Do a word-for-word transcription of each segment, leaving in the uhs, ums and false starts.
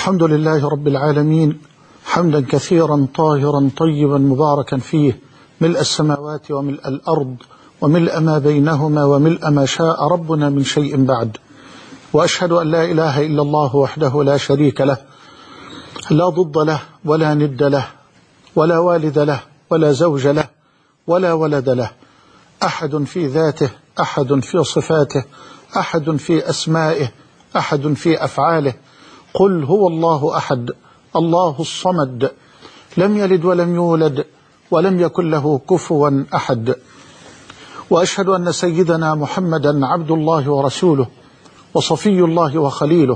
الحمد لله رب العالمين، حمدا كثيرا طاهرا طيبا مباركا فيه، ملء السماوات وملء الأرض وملء ما بينهما وملء ما شاء ربنا من شيء بعد. وأشهد أن لا إله إلا الله وحده لا شريك له، لا ضد له ولا ند له ولا والد له ولا زوج له ولا ولد له، أحد في ذاته، أحد في صفاته، أحد في أسمائه، أحد في أفعاله. قل هو الله أحد الله الصمد، لم يلد ولم يولد ولم يكن له كفوا أحد. وأشهد أن سيدنا محمدا عبد الله ورسوله وصفي الله وخليله،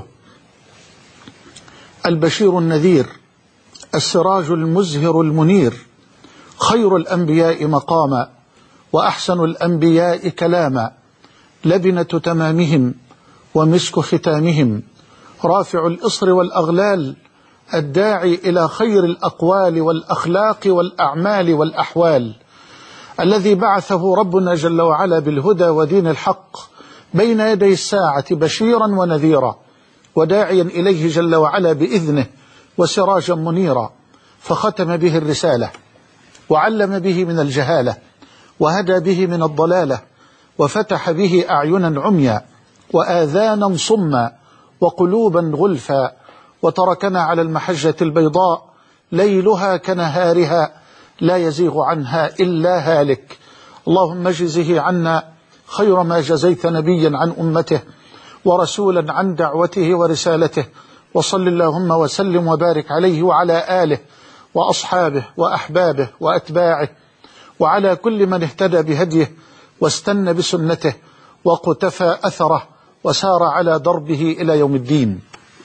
البشير النذير، السراج المزهر المنير، خير الأنبياء مقاما وأحسن الأنبياء كلاما، لبنة تمامهم ومسك ختامهم، رافع الإصر والأغلال، الداعي إلى خير الأقوال والأخلاق والأعمال والأحوال، الذي بعثه ربنا جل وعلا بالهدى ودين الحق بين يدي الساعة بشيرا ونذيرا، وداعيا إليه جل وعلا بإذنه وسراجا منيرا، فختم به الرسالة وعلم به من الجهالة وهدى به من الضلالة، وفتح به أعينا عميا وآذانا صما وقلوبا غلفا، وتركنا على المحجة البيضاء ليلها كنهارها لا يزيغ عنها إلا هالك. اللهم اجزه عنا خير ما جزيت نبيا عن أمته ورسولا عن دعوته ورسالته، وصل اللهم وسلم وبارك عليه وعلى آله وأصحابه وأحبابه وأتباعه وعلى كل من اهتدى بهديه واستنى بسنته وقتفى أثره وسار على دربه إلى يوم الدين.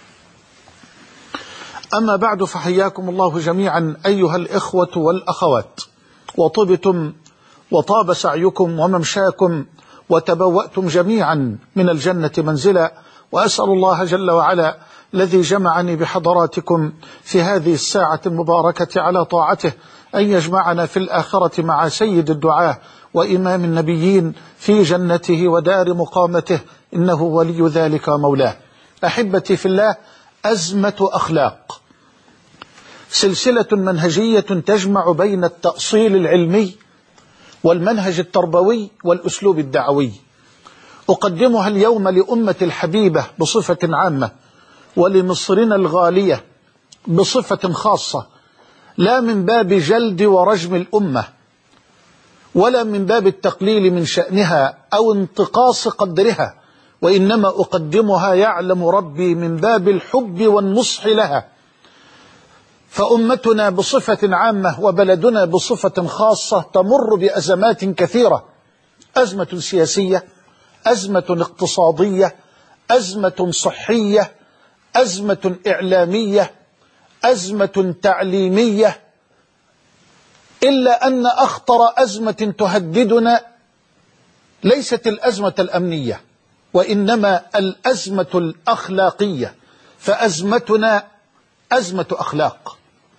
أما بعد، فحياكم الله جميعا أيها الإخوة والأخوات، وطبتم وطاب سعيكم وممشاكم وتبوأتم جميعا من الجنة منزلا، وأسأل الله جل وعلا الذي جمعني بحضراتكم في هذه الساعة المباركة على طاعته أن يجمعنا في الآخرة مع سيد الدعاة وإمام النبيين في جنته ودار مقامته، إنه ولي ذلك ومولاه. أحبتي في الله، أزمة أخلاق، سلسلة منهجية تجمع بين التأصيل العلمي والمنهج التربوي والأسلوب الدعوي. أقدمها اليوم لأمة الحبيبة بصفة عامة، ولمصرنا الغالية بصفة خاصة، لا من باب جلد ورجم الأمة ولا من باب التقليل من شأنها أو انتقاص قدرها، وإنما أقدمها يعلم ربي من باب الحب والنصح لها. فأمتنا بصفة عامة وبلدنا بصفة خاصة تمر بأزمات كثيرة، أزمة سياسية، أزمة اقتصادية، أزمة صحية، أزمة إعلامية، أزمة تعليمية، إلا أن أخطر أزمة تهددنا ليست الأزمة الأمنية، وإنما الأزمة الأخلاقية، فأزمتنا أزمة أخلاق.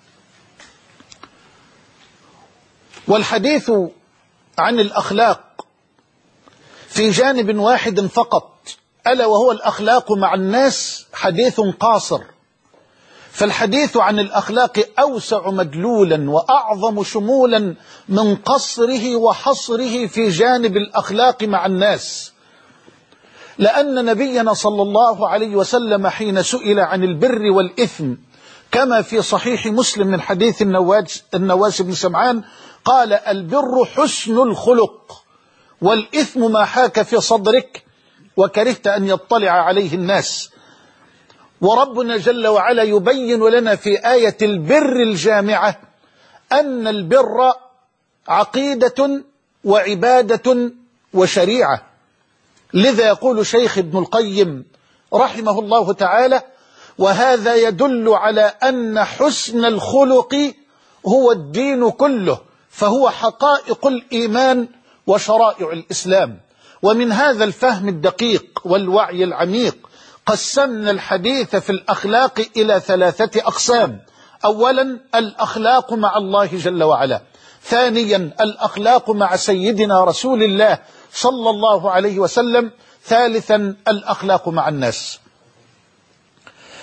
والحديث عن الأخلاق في جانب واحد فقط، ألا وهو الأخلاق مع الناس، حديث قاصر. فالحديث عن الأخلاق أوسع مدلولا وأعظم شمولا من قصره وحصره في جانب الأخلاق مع الناس، لأن نبينا صلى الله عليه وسلم حين سئل عن البر والإثم كما في صحيح مسلم من حديث النواس, النواس بن سمعان قال: البر حسن الخلق، والإثم ما حاك في صدرك وكرهت أن يطلع عليه الناس. وربنا جل وعلا يبين لنا في آية البر الجامعة أن البر عقيدة وعبادة وشريعة. لذا يقول شيخ ابن القيم رحمه الله تعالى: وهذا يدل على أن حسن الخلق هو الدين كله، فهو حقائق الإيمان وشرائع الإسلام. ومن هذا الفهم الدقيق والوعي العميق قسمنا الحديث في الأخلاق إلى ثلاثة أقسام: أولا الأخلاق مع الله جل وعلا، ثانيا الأخلاق مع سيدنا رسول الله صلى الله عليه وسلم، ثالثا الأخلاق مع الناس.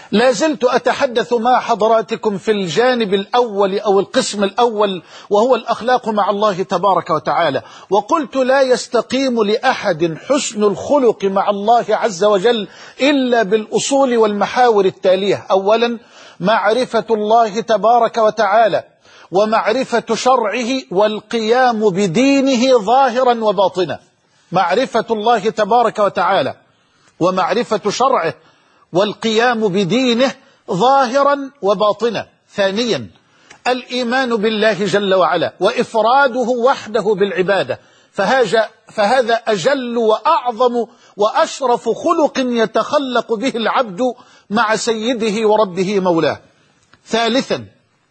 لا زلت أتحدث مع حضراتكم في الجانب الأول أو القسم الأول، وهو الأخلاق مع الله تبارك وتعالى. وقلت لا يستقيم لأحد حسن الخلق مع الله عز وجل إلا بالأصول والمحاور التالية: أولا معرفة الله تبارك وتعالى ومعرفة شرعه والقيام بدينه ظاهرا وباطنا. معرفة الله تبارك وتعالى ومعرفة شرعه والقيام بدينه ظاهرا وباطنا. ثانيا الإيمان بالله جل وعلا وإفراده وحده بالعبادة، فهذا, فهذا أجل وأعظم وأشرف خلق يتخلق به العبد مع سيده وربه مولاه. ثالثا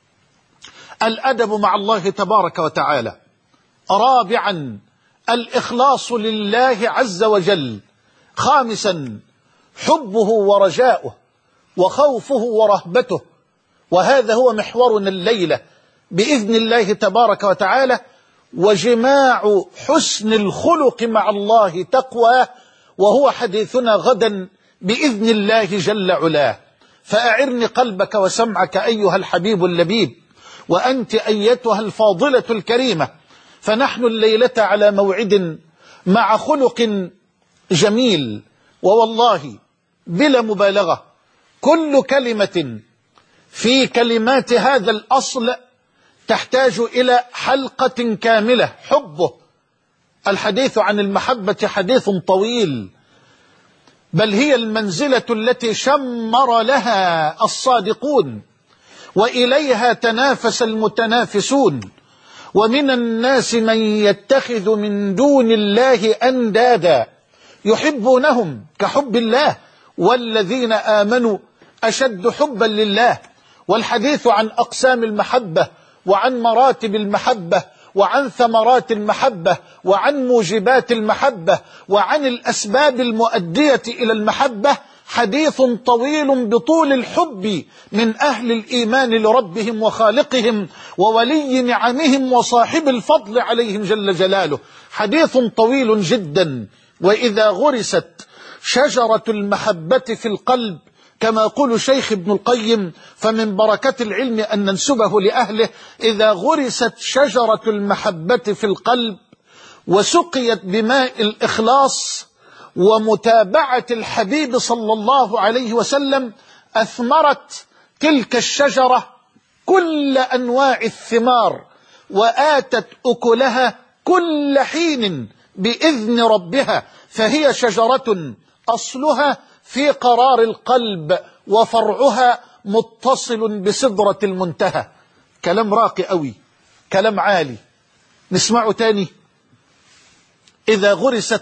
الأدب مع الله تبارك وتعالى. رابعا الإخلاص لله عز وجل. خامسا حبه ورجاؤه وخوفه ورهبته. وهذا هو محورنا الليلة بإذن الله تبارك وتعالى. وجماع حسن الخلق مع الله تقوى، وهو حديثنا غدا بإذن الله جل علاه. فأعرني قلبك وسمعك أيها الحبيب اللبيب، وأنت أيتها الفاضلة الكريمة، فنحن الليلة على موعد مع خلق جميل. ووالله بلا مبالغة كل كلمة في كلمات هذا الأصل تحتاج إلى حلقة كاملة. حبه، الحديث عن المحبة حديث طويل، بل هي المنزلة التي شمر لها الصادقون وإليها تنافس المتنافسون. ومن الناس من يتخذ من دون الله أندادا يحبونهم كحب الله والذين آمنوا أشد حبا لله. والحديث عن أقسام المحبة وعن مراتب المحبة وعن ثمرات المحبة وعن موجبات المحبة وعن الأسباب المؤدية إلى المحبة حديث طويل بطول الحب من أهل الإيمان لربهم وخالقهم وولي نعمهم وصاحب الفضل عليهم جل جلاله. حديث طويل جدا. وإذا غرست شجرة المحبة في القلب كما يقول شيخ ابن القيم، فمن بركة العلم أن ننسبه لأهله: إذا غرست شجرة المحبة في القلب وسقيت بماء الإخلاص ومتابعة الحبيب صلى الله عليه وسلم أثمرت تلك الشجرة كل أنواع الثمار وآتت أكلها كل حين بإذن ربها. فهي شجرة أصلها في قرار القلب وفرعها متصل بسدرة المنتهى. كلام راقي قوي، كلام عالي، نسمعه تاني. إذا غرست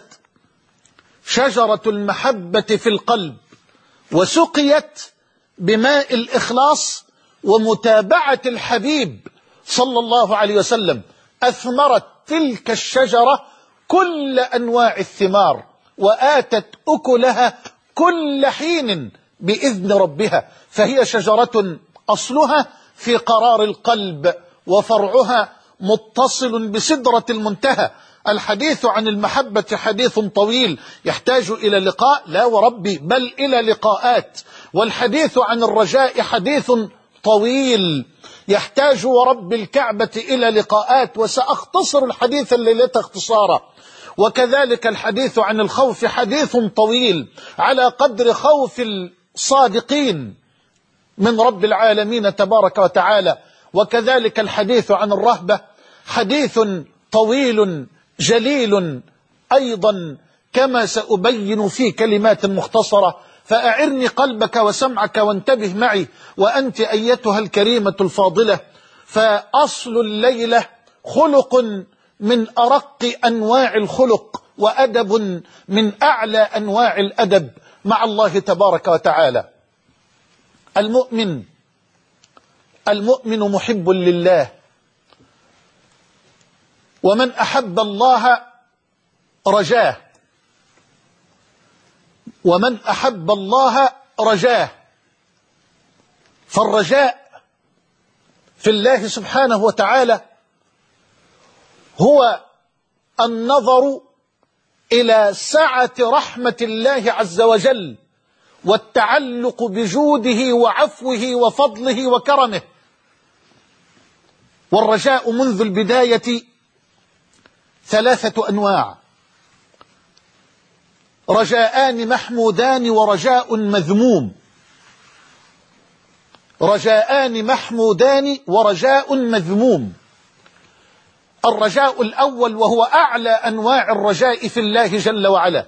شجرة المحبة في القلب وسقيت بماء الإخلاص ومتابعة الحبيب صلى الله عليه وسلم أثمرت تلك الشجرة كل أنواع الثمار وآتت أكلها كل حين بإذن ربها. فهي شجرة أصلها في قرار القلب وفرعها متصل بسدرة المنتهى. الحديث عن المحبة حديث طويل يحتاج إلى لقاء، لا وربي بل إلى لقاءات. والحديث عن الرجاء حديث طويل يحتاج ورب الكعبة إلى لقاءات، وسأختصر الحديث الليلة اختصارا. وكذلك الحديث عن الخوف حديث طويل على قدر خوف الصادقين من رب العالمين تبارك وتعالى. وكذلك الحديث عن الرهبة حديث طويل جليل أيضا، كما سأبين في كلمات مختصرة. فأعرني قلبك وسمعك وانتبه معي وأنت أيتها الكريمة الفاضلة. فأصل الليلة خلق من أرق أنواع الخلق وأدب من أعلى أنواع الأدب مع الله تبارك وتعالى. المؤمن المؤمن محب لله، ومن أحب الله رجاه، ومن أحب الله رجاه. فالرجاء في الله سبحانه وتعالى هو النظر إلى سعة رحمة الله عز وجل والتعلق بجوده وعفوه وفضله وكرمه. والرجاء منذ البداية ثلاثة أنواع: رجاءان محمودان ورجاء مذموم. رجاءان محمودان ورجاء مذموم. الرجاء الأول وهو أعلى أنواع الرجاء في الله جل وعلا،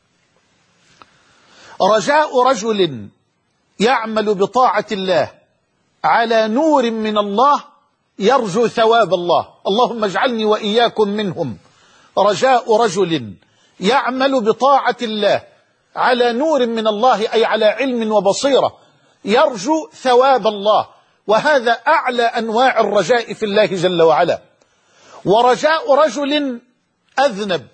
رجاء رجل يعمل بطاعة الله على نور من الله يرجو ثواب الله، اللهم اجعلني وإياكم منهم. رجاء رجل يعمل بطاعة الله على نور من الله، أي على علم وبصيرة، يرجو ثواب الله، وهذا أعلى أنواع الرجاء في الله جل وعلا. ورجاء رجل أذنب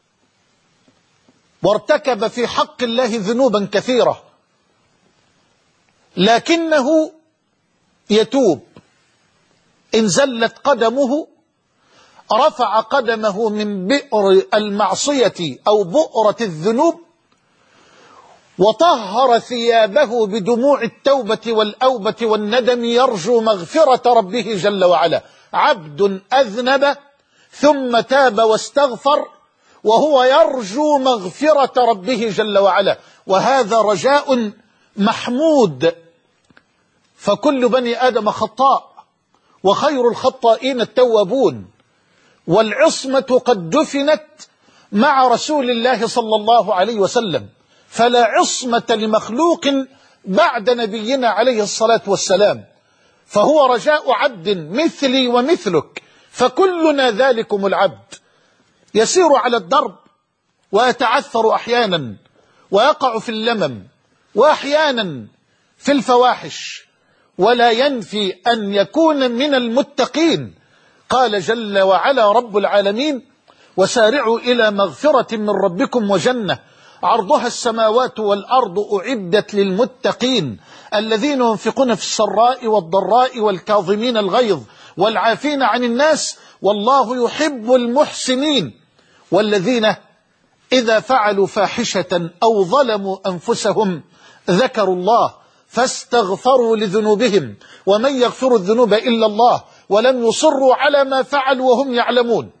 وارتكب في حق الله ذنوبا كثيرة، لكنه يتوب، إن زلت قدمه رفع قدمه من بئر المعصية أو بؤرة الذنوب وطهر ثيابه بدموع التوبة والأوبة والندم، يرجو مغفرة ربه جل وعلا. عبد أذنب ثم تاب واستغفر وهو يرجو مغفرة ربه جل وعلا، وهذا رجاء محمود. فكل بني آدم خطاء وخير الخطائين التوابون، والعصمة قد دفنت مع رسول الله صلى الله عليه وسلم، فلا عصمة لمخلوق بعد نبينا عليه الصلاة والسلام. فهو رجاء عبد مثلي ومثلك، فكلنا ذلكم العبد، يسير على الدرب ويتعثر أحيانا ويقع في اللمم وأحيانا في الفواحش، ولا ينفي أن يكون من المتقين. قال جل وعلا رب العالمين: وسارعوا إلى مغفرة من ربكم وجنة عرضها السماوات والأرض أعدت للمتقين الذين ينفقون في السراء والضراء والكاظمين الغيظ والعافين عن الناس والله يحب المحسنين، والذين إذا فعلوا فاحشة أو ظلموا أنفسهم ذكروا الله فاستغفروا لذنوبهم ومن يغفر الذنوب إلا الله ولم يصروا على ما فعلوا وهم يعلمون.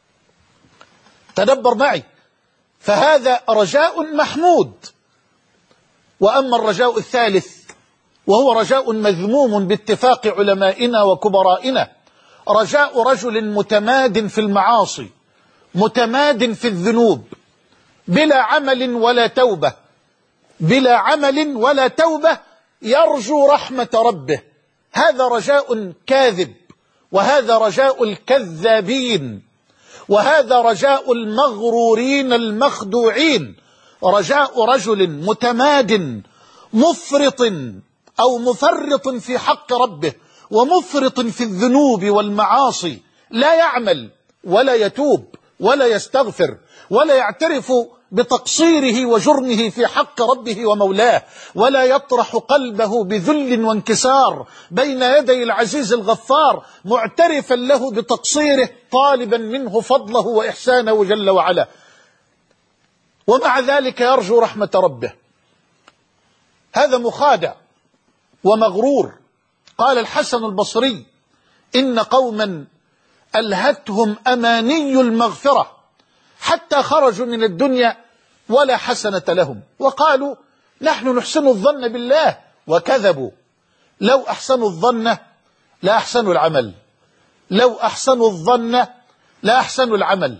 تدبر معي، فهذا رجاء محمود. وأما الرجاء الثالث وهو رجاء مذموم باتفاق علمائنا وكبرائنا، رجاء رجل متماد في المعاصي متماد في الذنوب بلا عمل ولا توبة بلا عمل ولا توبة يرجو رحمة ربه. هذا رجاء كاذب، وهذا رجاء الكذابين، وهذا رجاء المغرورين المخدوعين. رجاء رجل متماد مفرط أو مفرط في حق ربه ومفرط في الذنوب والمعاصي، لا يعمل ولا يتوب ولا يستغفر ولا يعترف بتقصيره وجرمه في حق ربه ومولاه، ولا يطرح قلبه بذل وانكسار بين يدي العزيز الغفار معترفا له بتقصيره طالبا منه فضله وإحسانه جل وعلا، ومع ذلك يرجو رحمة ربه. هذا مخادع ومغرور. قال الحسن البصري: إن قوما ألهتهم أماني المغفرة حتى خرجوا من الدنيا ولا حسنة لهم، وقالوا نحن نحسن الظن بالله، وكذبوا. لو أحسنوا الظن لا أحسنوا العمل، لو أحسنوا الظن لا أحسنوا العمل.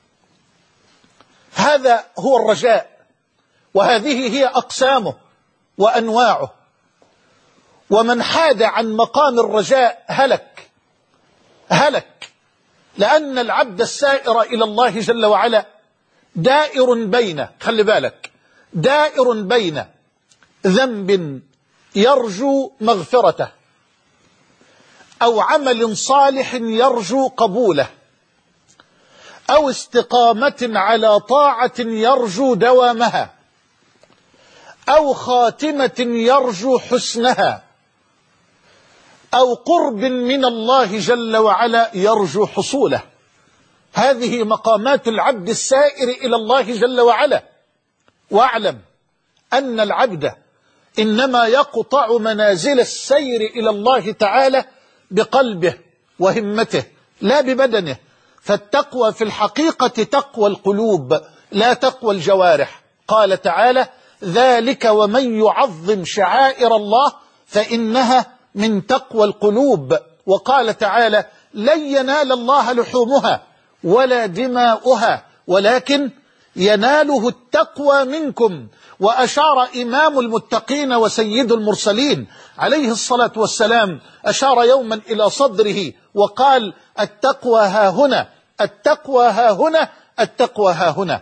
هذا هو الرجاء، وهذه هي أقسامه وأنواعه. ومن حاد عن مقام الرجاء هلك هلك لأن العبد السائر إلى الله جل وعلا دائر بين، خلي بالك، دائر بين ذنب يرجو مغفرته أو عمل صالح يرجو قبوله أو استقامة على طاعة يرجو دوامها أو خاتمة يرجو حسنها أو قرب من الله جل وعلا يرجو حصوله. هذه مقامات العبد السائر إلى الله جل وعلا. واعلم أن العبد إنما يقطع منازل السير إلى الله تعالى بقلبه وهمته لا ببدنه. فالتقوى في الحقيقة تقوى القلوب لا تقوى الجوارح. قال تعالى: ذلك ومن يعظم شعائر الله فإنها من تقوى القلوب. وقال تعالى: لن ينال الله لحومها ولا دماؤها ولكن يناله التقوى منكم. وأشار إمام المتقين وسيد المرسلين عليه الصلاة والسلام، أشار يوما إلى صدره وقال: التقوى ها هنا، التقوى ها هنا، التقوى ها هنا.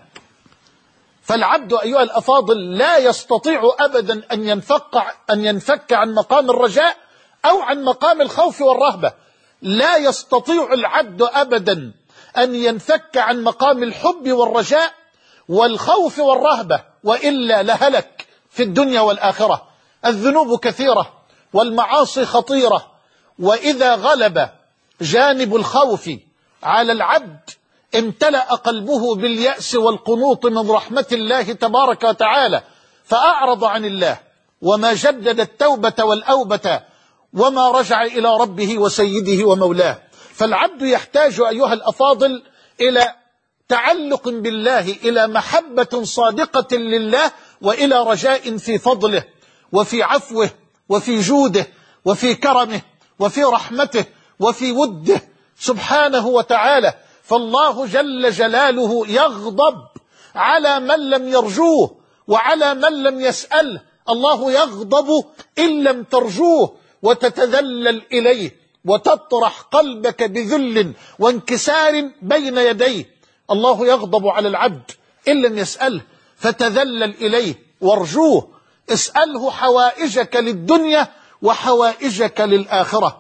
فالعبد أيها الأفاضل لا يستطيع أبدا أن ينفك, أن ينفك عن مقام الرجاء أو عن مقام الخوف والرهبة. لا يستطيع العبد أبدا أن ينفك عن مقام الحب والرجاء والخوف والرهبة، وإلا لهلك في الدنيا والآخرة. الذنوب كثيرة والمعاصي خطيرة، وإذا غلب جانب الخوف على العبد امتلأ قلبه باليأس والقنوط من رحمة الله تبارك وتعالى، فأعرض عن الله وما جدد التوبة والأوبة وما رجع إلى ربه وسيده ومولاه. فالعبد يحتاج أيها الأفاضل إلى تعلق بالله، إلى محبة صادقة لله، وإلى رجاء في فضله وفي عفوه وفي جوده وفي كرمه وفي رحمته وفي وده سبحانه وتعالى. فالله جل جلاله يغضب على من لم يرجوه وعلى من لم يسأله. الله يغضب إن لم ترجوه وتتذلل إليه وتطرح قلبك بذل وانكسار بين يديه. الله يغضب على العبد إن لم يسأله، فتذلل إليه وارجوه. اسأله حوائجك للدنيا وحوائجك للآخرة.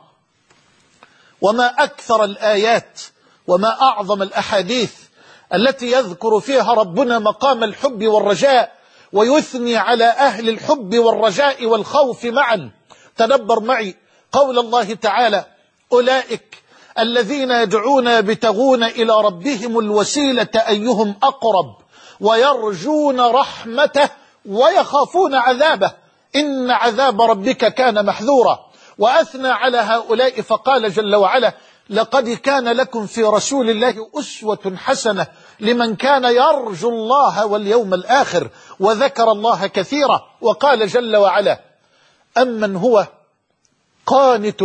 وما أكثر الآيات وما أعظم الأحاديث التي يذكر فيها ربنا مقام الحب والرجاء ويثني على أهل الحب والرجاء والخوف معا. تدبر معي قول الله تعالى: أولئك الذين يدعون يبتغون إلى ربهم الوسيلة أيهم أقرب ويرجون رحمته ويخافون عذابه إن عذاب ربك كان محذورا. وأثنى على هؤلاء فقال جل وعلا: لقد كان لكم في رسول الله أسوة حسنة لمن كان يرجو الله واليوم الآخر وذكر الله كثيرا. وقال جل وعلا: أمن هو قانت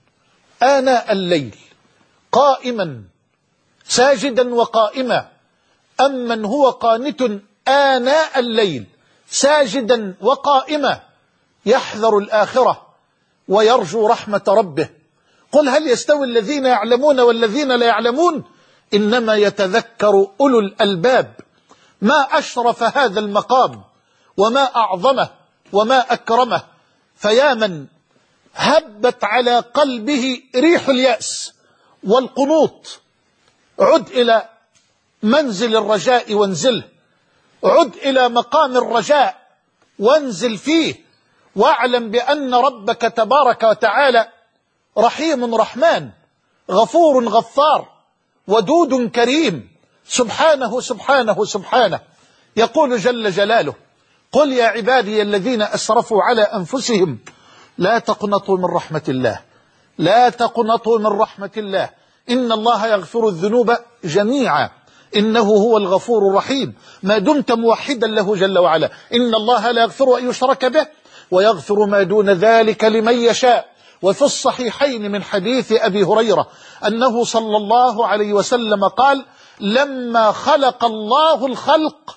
آناء الليل قائما ساجدا وقائما. أمن هو قانت آناء الليل ساجدا وقائما يحذر الآخرة ويرجو رحمة ربه. قل هل يستوي الذين يعلمون والذين لا يعلمون؟ إنما يتذكر أولو الألباب. ما أشرف هذا المقام وما أعظمه وما أكرمه. فيا من هبت على قلبه ريح اليأس والقنوط، عد إلى منزل الرجاء وانزله، عد إلى مقام الرجاء وانزل فيه، واعلم بأن ربك تبارك وتعالى رحيم رحمن، غفور غفار، ودود كريم، سبحانه سبحانه سبحانه. يقول جل جلاله: قل يا عبادي الذين أسرفوا على أنفسهم لا تقنطوا من رحمة الله، لا تقنطوا من رحمة الله، إن الله يغفر الذنوب جميعا إنه هو الغفور الرحيم. ما دمت موحدا له جل وعلا، إن الله لا يغفر أن يشرك به ويغفر ما دون ذلك لمن يشاء. وفي الصحيحين من حديث أبي هريرة أنه صلى الله عليه وسلم قال: لما خلق الله الخلق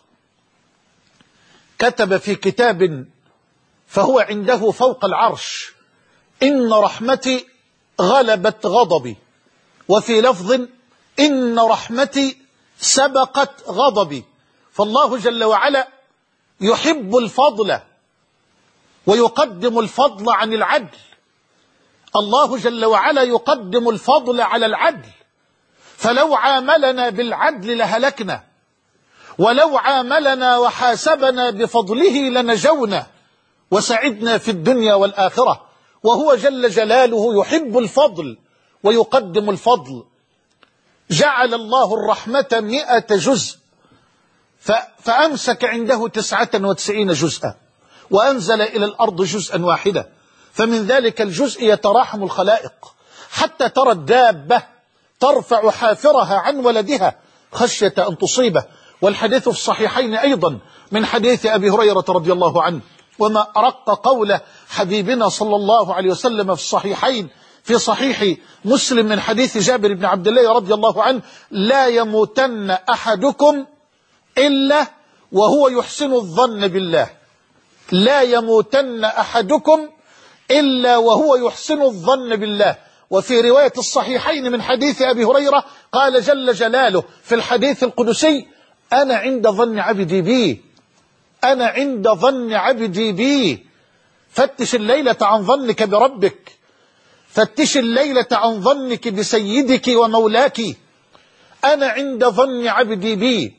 كتب في كتاب فهو عنده فوق العرش: إن رحمتي غلبت غضبي، وفي لفظ: إن رحمتي سبقت غضبي. فالله جل وعلا يحب الفضل ويقدم الفضل عن العدل. الله جل وعلا يقدم الفضل على العدل، فلو عاملنا بالعدل لهلكنا، ولو عاملنا وحاسبنا بفضله لنجونا وسعدنا في الدنيا والآخرة. وهو جل جلاله يحب الفضل ويقدم الفضل. جعل الله الرحمة مئة جزء فأمسك عنده تسعة وتسعين جزءا، وأنزل إلى الأرض جزءا واحدا، فمن ذلك الجزء يتراحم الخلائق، حتى ترى الدابة ترفع حافرها عن ولدها خشية أن تصيبه. والحديث في الصحيحين أيضا من حديث أبي هريرة رضي الله عنه. وما أرق قول حبيبنا صلى الله عليه وسلم في الصحيحين في صحيح مسلم من حديث جابر بن عبد الله رضي الله عنه: لا يموتن أحدكم إلا وهو يحسن الظن بالله. لا يموتن أحدكم إلا وهو يحسن الظن بالله. وفي رواية الصحيحين من حديث أبي هريرة قال جل جلاله في الحديث القدسي: أنا عند ظن عبدي بي، أنا عند ظن عبدي بي. فتش الليلة عن ظنك بربك، فتش الليلة عن ظنك بسيدك ومولاك. أنا عند ظن عبدي بي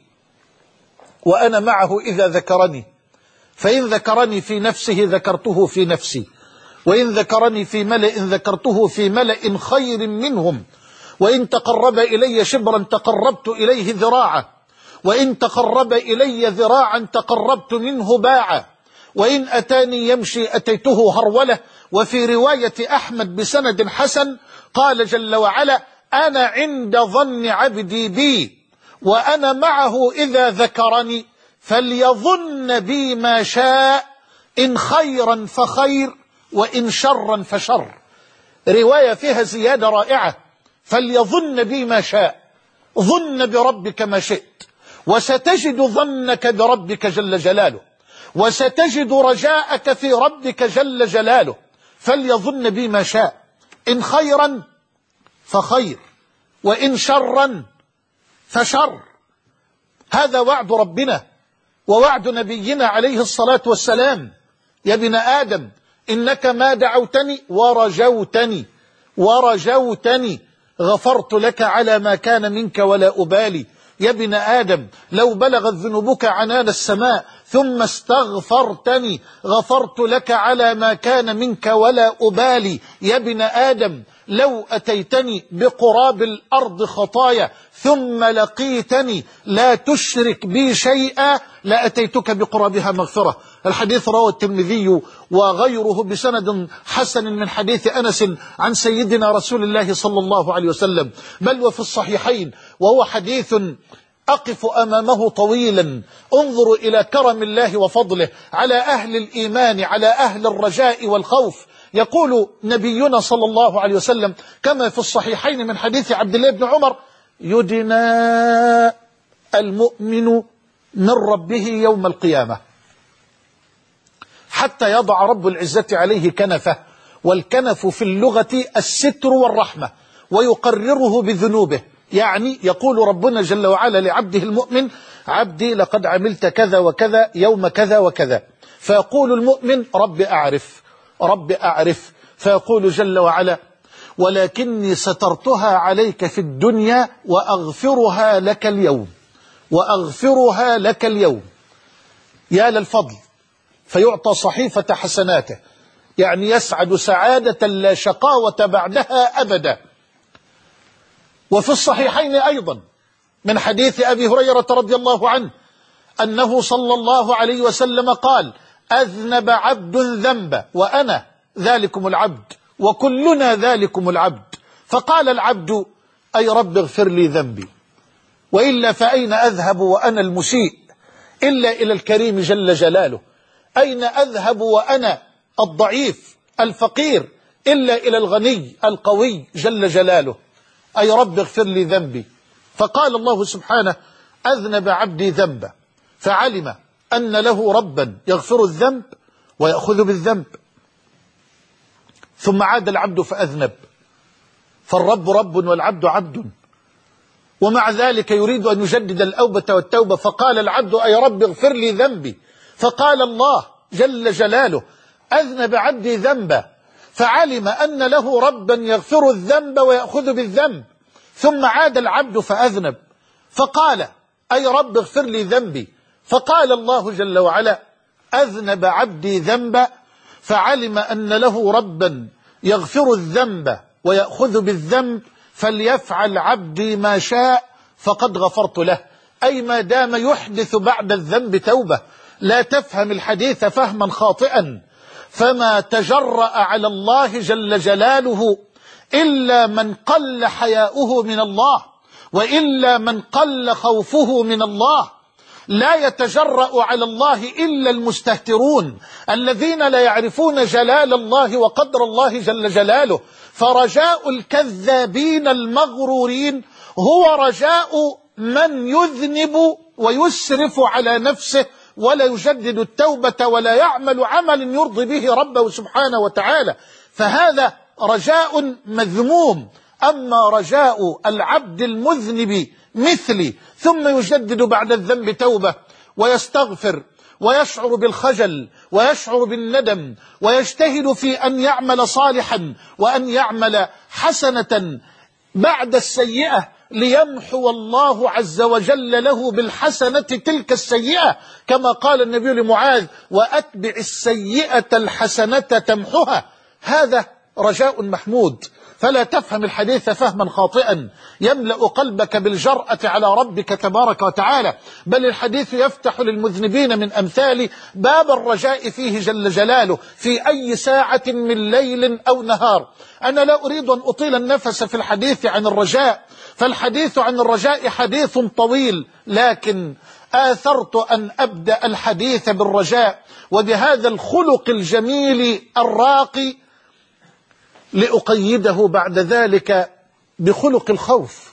وأنا معه إذا ذكرني، فإن ذكرني في نفسه ذكرته في نفسي، وإن ذكرني في ملأ ذكرته في ملأ خير منهم، وإن تقرب إلي شبرا تقربت إليه ذراعا، وإن تقرب إلي ذراعا تقربت منه باعا، وإن أتاني يمشي أتيته هرولة. وفي رواية أحمد بسند حسن قال جل وعلا: أنا عند ظن عبدي بي وأنا معه إذا ذكرني فليظن بي ما شاء، إن خيرا فخير وإن شرا فشر. رواية فيها زيادة رائعة: فليظن بي ما شاء، ظن بربك ما شئت، وستجد ظنك بربك جل جلاله، وستجد رجاءك في ربك جل جلاله. فليظن بي ما شاء، إن خيرا فخير وإن شرا فشر. هذا وعد ربنا ووعد نبينا عليه الصلاة والسلام: يا ابن آدم إنك ما دعوتني ورجوتني ورجوتني غفرت لك على ما كان منك ولا أبالي. يا ابن آدم لو بلغت ذنوبك عنان السماء ثم استغفرتني غفرت لك على ما كان منك ولا أبالي. يا ابن آدم لو أتيتني بقراب الأرض خطايا ثم لقيتني لا تشرك بي شيئا لأتيتك بقرابها مغفرة. الحديث رواه الترمذي وغيره بسند حسن من حديث أنس عن سيدنا رسول الله صلى الله عليه وسلم، بل وفي الصحيحين، وهو حديث أقف أمامه طويلا. انظروا إلى كرم الله وفضله على أهل الإيمان، على أهل الرجاء والخوف. يقول نبينا صلى الله عليه وسلم كما في الصحيحين من حديث عبد الله بن عمر: يدنى المؤمن من ربه يوم القيامة حتى يضع رب العزة عليه كنفه، والكنف في اللغة الستر والرحمة، ويقرره بذنوبه. يعني يقول ربنا جل وعلا لعبده المؤمن: عبدي لقد عملت كذا وكذا يوم كذا وكذا، فيقول المؤمن: رب أعرف رب أعرف، فيقول جل وعلا: ولكني سترتها عليك في الدنيا وأغفرها لك اليوم وأغفرها لك اليوم. يا للفضل، فيعطى صحيفة حسناته، يعني يسعد سعادة لا شقاوة بعدها أبدا. وفي الصحيحين أيضا من حديث أبي هريرة رضي الله عنه أنه صلى الله عليه وسلم قال: أذنب عبد ذنبا وأنا ذلكم العبد وكلنا ذلكم العبد، فقال العبد: أي رب اغفر لي ذنبي، وإلا فأين أذهب وأنا المسيء إلا إلى الكريم جل جلاله؟ أين أذهب وأنا الضعيف الفقير إلا إلى الغني القوي جل جلاله؟ أي رب اغفر لي ذنبي. فقال الله سبحانه: أذنب عبدي ذنبا، فعلم أن له ربا يغفر الذنب ويأخذ بالذنب. ثم عاد العبد فأذنب، فالرب رب والعبد عبد، ومع ذلك يريد أن يجدد الأوبة والتوبة. فقال العبد: أي رب اغفر لي ذنبي. فقال الله جل جلاله: أذنب عبدي ذنبا، فعلم أن له ربا يغفر الذنب ويأخذ بالذنب. ثم عاد العبد فأذنب، فقال: أي رب اغفر لي ذنبي. فقال الله جل وعلا: أذنب عبدي ذنبا، فعلم أن له ربا يغفر الذنب ويأخذ بالذنب، فليفعل عبدي ما شاء فقد غفرت له. أي ما دام يحدث بعد الذنب توبة، لا تفهم الحديث فهما خاطئا، فما تجرأ على الله جل جلاله إلا من قل حياؤه من الله، وإلا من قل خوفه من الله. لا يتجرأ على الله إلا المستهترون الذين لا يعرفون جلال الله وقدر الله جل جلاله. فرجاء الكذابين المغرورين هو رجاء من يذنب ويسرف على نفسه ولا يجدد التوبة ولا يعمل عمل يرضي به ربه سبحانه وتعالى، فهذا رجاء مذموم. أما رجاء العبد المذنب مثلي ثم يجدد بعد الذنب توبة ويستغفر ويشعر بالخجل ويشعر بالندم ويجتهد في أن يعمل صالحا وأن يعمل حسنة بعد السيئة ليمحو الله عز وجل له بالحسنة تلك السيئة، كما قال النبي لمعاذ: وأتبع السيئة الحسنة تمحها. هذا رجاء محمود. فلا تفهم الحديث فهما خاطئا يملأ قلبك بالجرأة على ربك تبارك وتعالى، بل الحديث يفتح للمذنبين من أمثال باب الرجاء فيه جل جلاله في أي ساعة من ليل أو نهار. أنا لا أريد أن أطيل النفس في الحديث عن الرجاء، فالحديث عن الرجاء حديث طويل، لكن آثرت أن أبدأ الحديث بالرجاء وبهذا الخلق الجميل الراقي لأقيده بعد ذلك بخلق الخوف.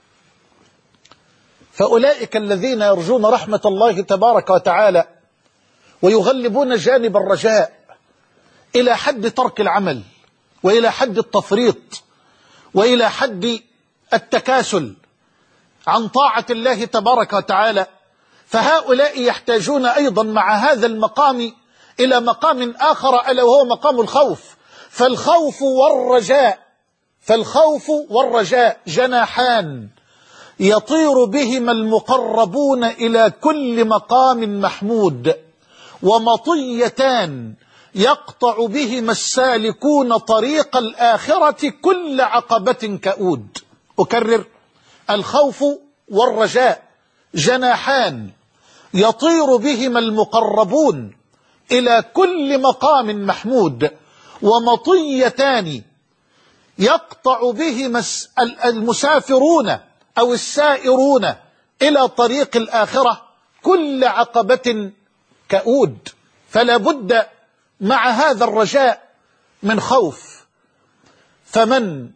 فأولئك الذين يرجون رحمة الله تبارك وتعالى ويغلبون جانب الرجاء إلى حد ترك العمل وإلى حد التفريط وإلى حد التكاسل عن طاعة الله تبارك وتعالى، فهؤلاء يحتاجون أيضا مع هذا المقام إلى مقام آخر ألا وهو مقام الخوف. فالخوف والرجاء فالخوف والرجاء جناحان يطير بهما المقربون إلى كل مقام محمود، ومطيتان يقطع بهما السالكون طريق الآخرة كل عقبة كؤود. أكرر: الخوف والرجاء جناحان يطير بهما المقربون إلى كل مقام محمود، ومطيتان يقطع بهما المسافرون أو السائرون إلى طريق الآخرة كل عقبة كؤود. فلا بد مع هذا الرجاء من خوف. فمن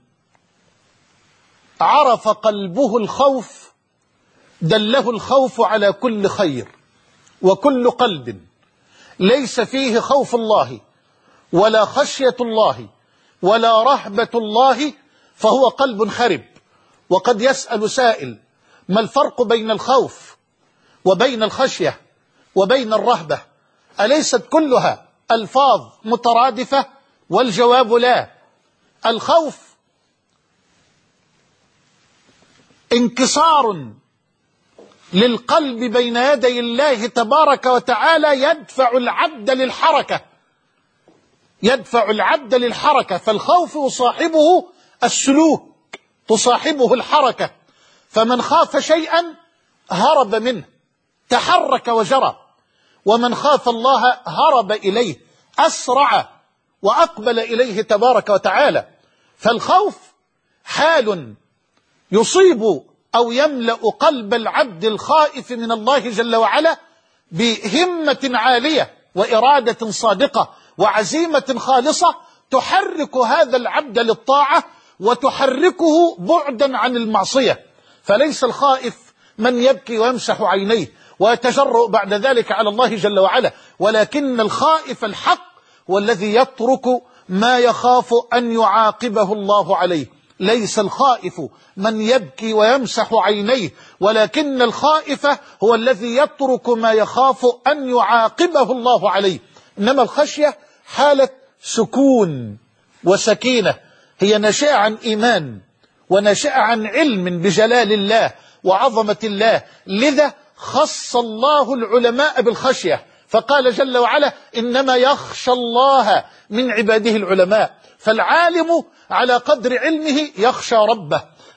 عرف قلبه الخوف دله الخوف على كل خير، وكل قلب ليس فيه خوف الله ولا خشية الله ولا رهبة الله فهو قلب خرب. وقد يسأل سائل: ما الفرق بين الخوف وبين الخشية وبين الرهبة؟ أليست كلها ألفاظ مترادفة؟ والجواب لا. الخوف انكسار للقلب بين يدي الله تبارك وتعالى يدفع العبد للحركة يدفع العبد للحركة فالخوف يصاحبه السلوك، تصاحبه الحركة. فمن خاف شيئا هرب منه، تحرك وجرى. ومن خاف الله هرب إليه، أسرع وأقبل إليه تبارك وتعالى. فالخوف حال يصيب أو يملأ قلب العبد الخائف من الله جل وعلا بهمة عالية وإرادة صادقة وعزيمة خالصة تحرك هذا العبد للطاعة وتحركه بعدا عن المعصية. فليس الخائف من يبكي ويمسح عينيه ويتجرأ بعد ذلك على الله جل وعلا، ولكن الخائف الحق هو الذي يترك ما يخاف أن يعاقبه الله عليه. ليس الخائف من يبكي ويمسح عينيه، ولكن الخائف هو الذي يترك ما يخاف أن يعاقبه الله عليه. إنما الخشية حالة سكون وسكينة، هي ناشئة عن إيمان وناشئة عن علم بجلال الله وعظمة الله. لذا خص الله العلماء بالخشية، فقال جل وعلا: إنما يخشى الله من عباده العلماء. فالعالم على قدر علمه يخشى ربه،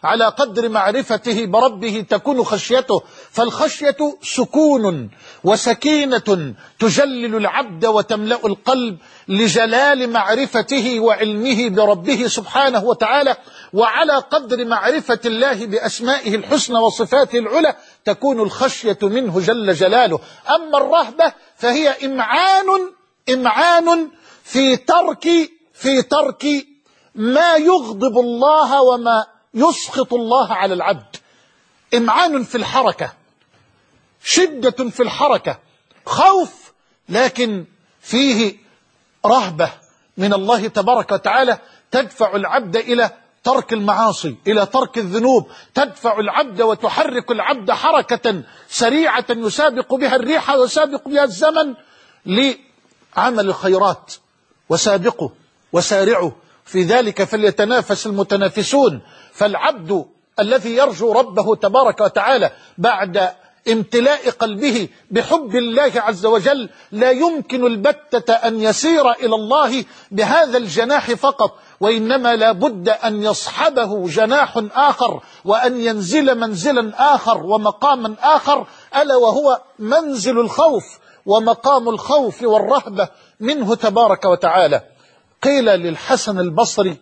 على قدر معرفته بربه تكون خشيته، فالخشية سكون وسكينة تجلل العبد وتملأ القلب لجلال معرفته وعلمه بربه سبحانه وتعالى، وعلى قدر معرفة الله بأسمائه الحسنى وصفاته العلى تكون الخشية منه جل جلاله. أما الرهبة فهي إمعان إمعان في ترك في ترك ما يغضب الله وما يسخط الله على العبد. إمعان في الحركة، شدة في الحركة، خوف لكن فيه رهبة من الله تبارك وتعالى تدفع العبد إلى ترك المعاصي، إلى ترك الذنوب، تدفع العبد وتحرك العبد حركة سريعة يسابق بها الريح ويسابق بها الزمن لعمل الخيرات. وسابقوا وسارعوا في ذلك فليتنافس المتنافسون. فالعبد الذي يرجو ربه تبارك وتعالى بعد امتلاء قلبه بحب الله عز وجل لا يمكن البتة أن يسير إلى الله بهذا الجناح فقط، وإنما لا بد أن يصحبه جناح آخر وأن ينزل منزلا آخر ومقاما آخر، ألا وهو منزل الخوف ومقام الخوف والرهبة منه تبارك وتعالى. قيل للحسن البصري: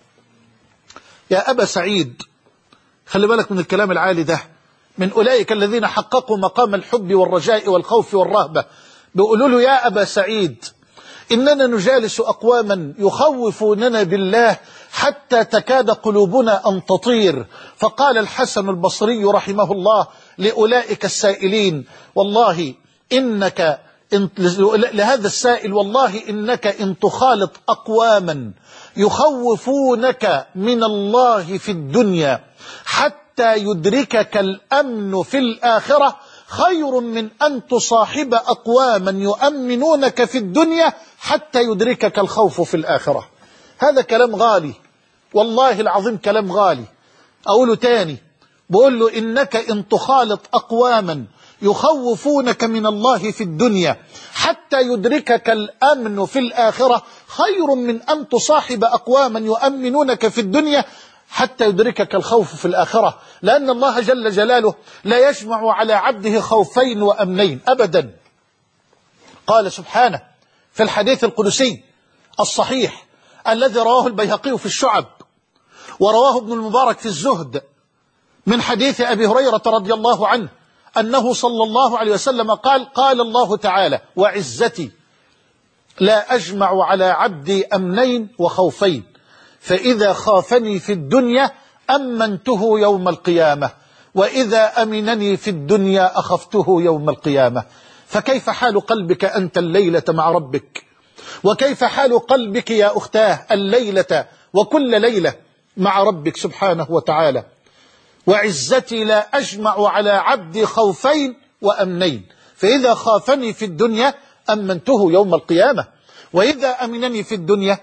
يا أبا سعيد، خلي بالك من الكلام العالي ده، من أولئك الذين حققوا مقام الحب والرجاء والخوف والرهبة، بيقولوا له: يا أبا سعيد، إننا نجالس أقواما يخوفوننا بالله حتى تكاد قلوبنا أن تطير. فقال الحسن البصري رحمه الله لأولئك السائلين: والله إنك لهذا السائل والله إنك إن تخالط أقواما يخوفونك من الله في الدنيا حتى يدركك الأمن في الآخرة خير من أن تصاحب أقواما يؤمنونك في الدنيا حتى يدركك الخوف في الآخرة. هذا كلام غالي، والله العظيم كلام غالي. أقوله تاني، بقول له: إنك إن تخالط أقواما يخوفونك من الله في الدنيا حتى يدركك الأمن في الآخرة خير من أن تصاحب أقواما يؤمنونك في الدنيا حتى يدركك الخوف في الآخرة. لأن الله جل جلاله لا يجمع على عبده خوفين وأمنين أبدا. قال سبحانه في الحديث القدسي الصحيح الذي رواه البيهقي في الشعب ورواه ابن المبارك في الزهد من حديث أبي هريرة رضي الله عنه أنه صلى الله عليه وسلم قال: قال الله تعالى: وعزتي لا أجمع على عبدي أمنين وخوفين، فإذا خافني في الدنيا أمنته يوم القيامة، وإذا أمنني في الدنيا أخفته يوم القيامة. فكيف حال قلبك أنت الليلة مع ربك؟ وكيف حال قلبك يا أختاه الليلة وكل ليلة مع ربك سبحانه وتعالى؟ وعزتي لا أجمع على عبدي خوفين وأمنين، فإذا خافني في الدنيا أمنته يوم القيامة، وإذا أمنني في الدنيا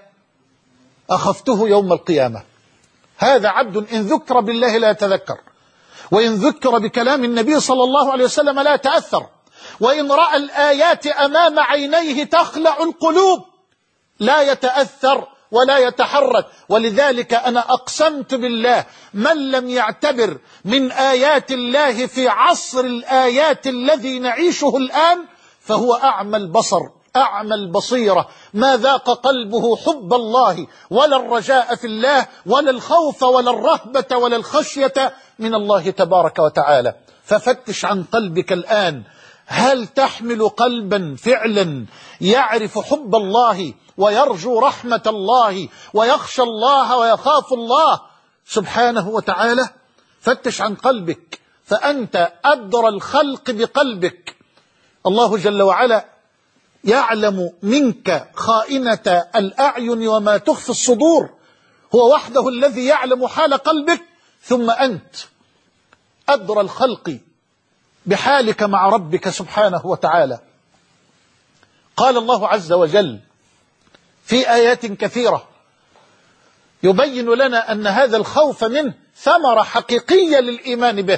أخفته يوم القيامة. هذا عبد إن ذكر بالله لا يتذكر، وإن ذكر بكلام النبي صلى الله عليه وسلم لا يتأثر، وإن رأى الآيات أمام عينيه تخلع القلوب لا يتأثر ولا يتحرك. ولذلك أنا أقسمت بالله من لم يعتبر من آيات الله في عصر الآيات الذي نعيشه الآن فهو أعمى البصر أعمى البصيرة، ما ذاق قلبه حب الله ولا الرجاء في الله ولا الخوف ولا الرهبة ولا الخشية من الله تبارك وتعالى. ففتش عن قلبك الآن، هل تحمل قلبا فعلا يعرف حب الله ويرجو رحمة الله ويخشى الله ويخاف الله سبحانه وتعالى؟ فتش عن قلبك، فأنت أدرى الخلق بقلبك. الله جل وعلا يعلم منك خائنة الأعين وما تخفي الصدور، هو وحده الذي يعلم حال قلبك، ثم أنت أدرى الخلق بحالك مع ربك سبحانه وتعالى. قال الله عز وجل في آيات كثيرة يبين لنا أن هذا الخوف منه ثمرة حقيقية للإيمان به.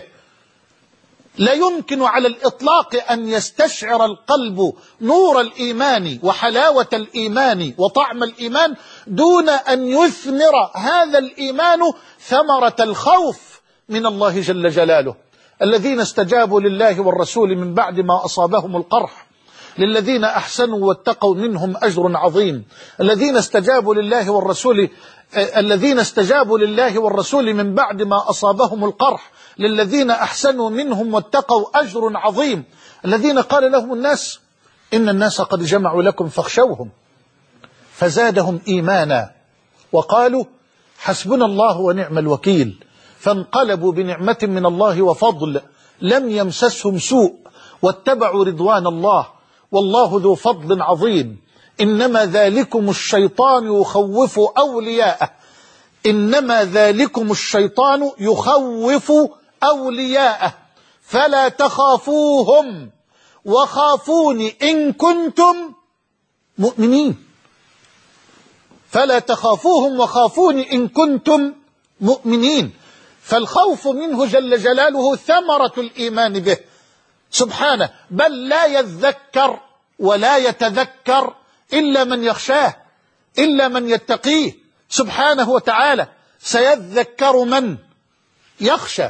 لا يمكن على الإطلاق أن يستشعر القلب نور الإيمان وحلاوة الإيمان وطعم الإيمان دون أن يثمر هذا الإيمان ثمرة الخوف من الله جل جلاله. الذين استجابوا لله والرسول من بعد ما أصابهم القرح للذين أحسنوا واتقوا منهم أجر عظيم. الذين استجابوا لله والرسول الذين استجابوا لله والرسول من بعد ما أصابهم القرح للذين أحسنوا منهم واتقوا أجر عظيم. الذين قال لهم الناس إن الناس قد جمعوا لكم فاخشوهم فزادهم إيمانا وقالوا حسبنا الله ونعم الوكيل فانقلبوا بنعمة من الله وفضل لم يمسسهم سوء واتبعوا رضوان الله والله ذو فضل عظيم. إنما ذلكم الشيطان يخوف أولياءه إنما ذلكم الشيطان يخوف أولياءه فلا تخافوهم وخافوني إن كنتم مؤمنين. فلا تخافوهم وخافوني إن كنتم مؤمنين. فالخوف منه جل جلاله ثمرة الإيمان به سبحانه، بل لا يذكر ولا يتذكر إلا من يخشاه إلا من يتقيه سبحانه وتعالى. سيذكر من يخشى.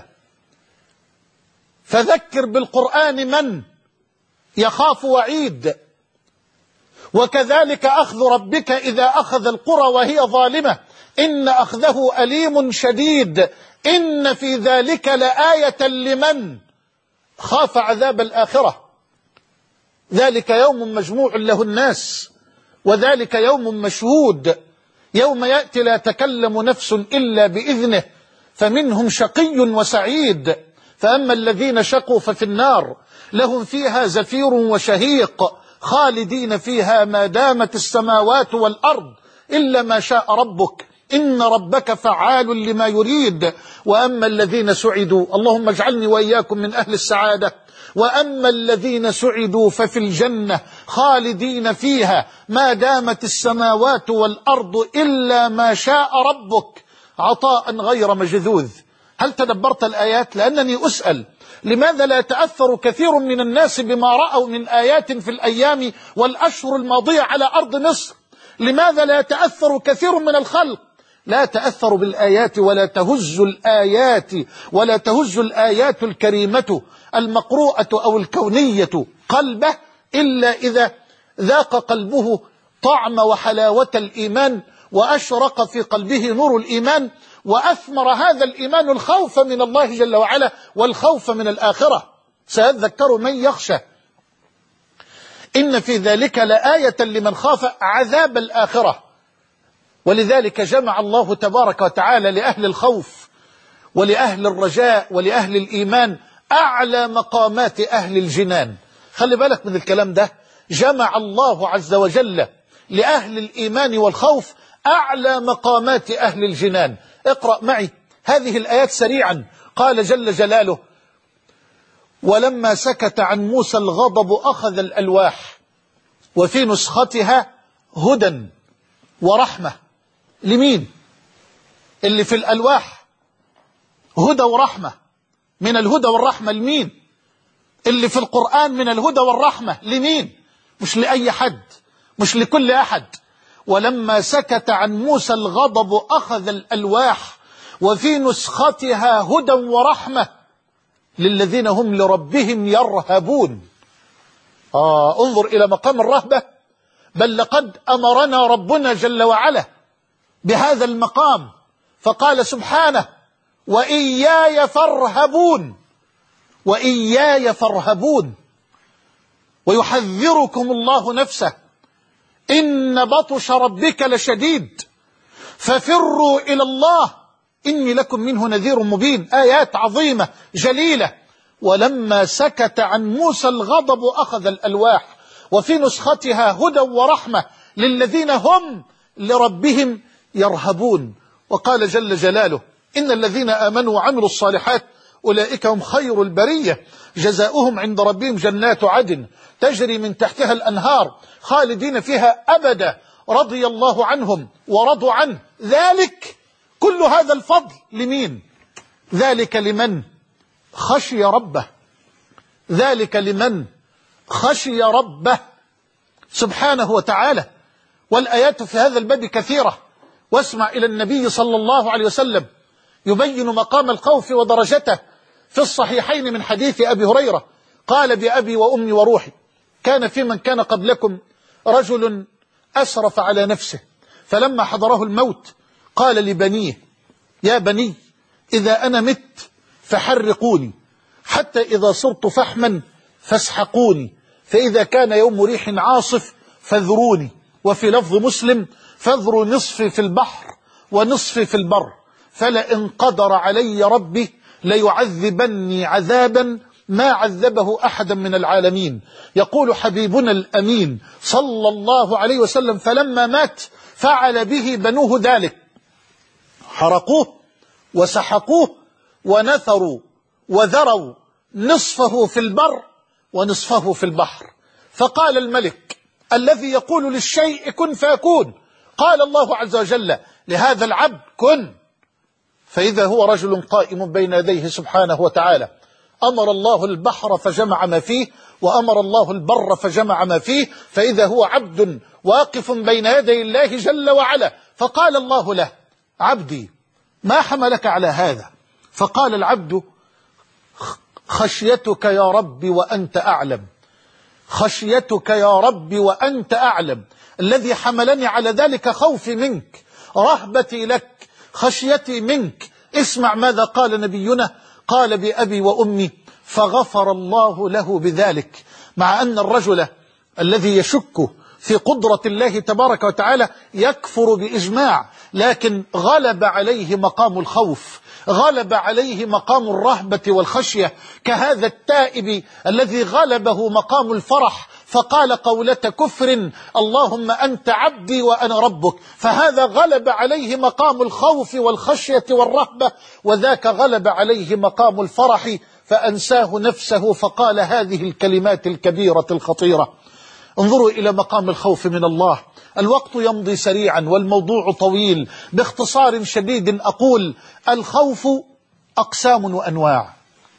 فذكر بالقرآن من يخاف وعيد. وكذلك أخذ ربك إذا أخذ القرى وهي ظالمة إن أخذه أليم شديد. إن في ذلك لآية لمن خاف عذاب الآخرة. ذلك يوم مجموع له الناس وذلك يوم مشهود يوم يأتي لا تكلم نفس إلا بإذنه فمنهم شقي وسعيد. فأما الذين شقوا ففي النار لهم فيها زفير وشهيق خالدين فيها ما دامت السماوات والأرض إلا ما شاء ربك إن ربك فعال لما يريد. وأما الذين سعدوا اللهم اجعلني وإياكم من أهل السعادة. وأما الذين سعدوا ففي الجنة خالدين فيها ما دامت السماوات والأرض إلا ما شاء ربك عطاء غير مجذوذ. هل تدبرت الآيات؟ لأنني أسأل لماذا لا يتأثر كثير من الناس بما رأوا من آيات في الأيام والأشهر الماضية على أرض مصر؟ لماذا لا يتأثر كثير من الخلق؟ لا تأثر بالآيات ولا تهز الآيات ولا تهز الآيات الكريمة المقروءة أو الكونية قلبه إلا إذا ذاق قلبه طعم وحلاوة الإيمان وأشرق في قلبه نور الإيمان وأثمر هذا الإيمان الخوف من الله جل وعلا والخوف من الآخرة. سيذكر من يخشى. إن في ذلك لآية لمن خاف عذاب الآخرة. ولذلك جمع الله تبارك وتعالى لأهل الخوف ولأهل الرجاء ولأهل الإيمان أعلى مقامات أهل الجنان. خلي بالك من الكلام ده. جمع الله عز وجل لأهل الإيمان والخوف أعلى مقامات أهل الجنان. اقرأ معي هذه الآيات سريعا. قال جل جلاله ولما سكت عن موسى الغضب أخذ الألواح وفي نسختها هدى ورحمة. لمين؟ اللي في الألواح هدى ورحمة. من الهدى والرحمة لمين؟ اللي في القرآن من الهدى والرحمة لمين؟ مش لأي حد، مش لكل أحد. ولما سكت عن موسى الغضب أخذ الألواح وفي نسختها هدى ورحمة للذين هم لربهم يرهبون. آه انظر إلى مقام الرهبة. بل لقد أمرنا ربنا جل وعلا بهذا المقام فقال سبحانه وإياي فارهبون وإياي فارهبون. ويحذركم الله نفسه إن بطش ربك لشديد ففروا إلى الله إني لكم منه نذير مبين. آيات عظيمة جليلة. ولما سكت عن موسى الغضب أخذ الألواح وفي نسختها هدى ورحمة للذين هم لربهم يرهبون. وقال جل جلاله إن الذين آمنوا وعملوا الصالحات أولئك هم خير البرية جزاؤهم عند ربهم جنات عدن تجري من تحتها الأنهار خالدين فيها أبدا رضي الله عنهم ورضوا عنه. ذلك كل هذا الفضل لمين؟ ذلك لمن خشي ربه. ذلك لمن خشي ربه سبحانه وتعالى. والآيات في هذا الباب كثيرة. واسمع إلى النبي صلى الله عليه وسلم يبين مقام الخوف ودرجته في الصحيحين من حديث أبي هريرة قال بأبي وأمي وروحي كان في من كان قبلكم رجل أسرف على نفسه فلما حضره الموت قال لبنيه يا بني إذا أنا مت فحرقوني حتى إذا صرت فحما فاسحقوني فإذا كان يوم ريح عاصف فاذروني وفي لفظ مسلم فاذروا نصفي في البحر ونصفي في البر فلئن قدر علي ربي ليعذبني عذابا ما عذبه أحدا من العالمين. يقول حبيبنا الأمين صلى الله عليه وسلم فلما مات فعل به بنوه ذلك حرقوه وسحقوه ونثروا وذروا نصفه في البر ونصفه في البحر فقال الملك الذي يقول للشيء كن فيكون قال الله عز وجل لهذا العبد كن فإذا هو رجل قائم بين يديه سبحانه وتعالى أمر الله البحر فجمع ما فيه وأمر الله البر فجمع ما فيه فإذا هو عبد واقف بين يدي الله جل وعلا فقال الله له عبدي ما حملك على هذا فقال العبد خشيتك يا رب وأنت أعلم خشيتك يا رب وأنت أعلم الذي حملني على ذلك خوفي منك رهبتي لك خشيتي منك. اسمع ماذا قال نبينا قال بأبي وأمي فغفر الله له بذلك مع أن الرجل الذي يشك في قدرة الله تبارك وتعالى يكفر بإجماع لكن غلب عليه مقام الخوف غلب عليه مقام الرهبة والخشية كهذا التائب الذي غلبه مقام الفرح فقال قولة كفر اللهم أنت عبدي وأنا ربك فهذا غلب عليه مقام الخوف والخشية والرهبة وذاك غلب عليه مقام الفرح فأنساه نفسه فقال هذه الكلمات الكبيرة الخطيرة. انظروا إلى مقام الخوف من الله. الوقت يمضي سريعا والموضوع طويل باختصار شديد أقول الخوف أقسام وأنواع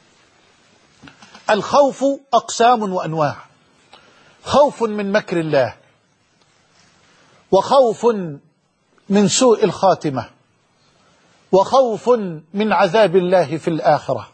الخوف أقسام وأنواع خوف من مكر الله وخوف من سوء الخاتمة وخوف من عذاب الله في الآخرة.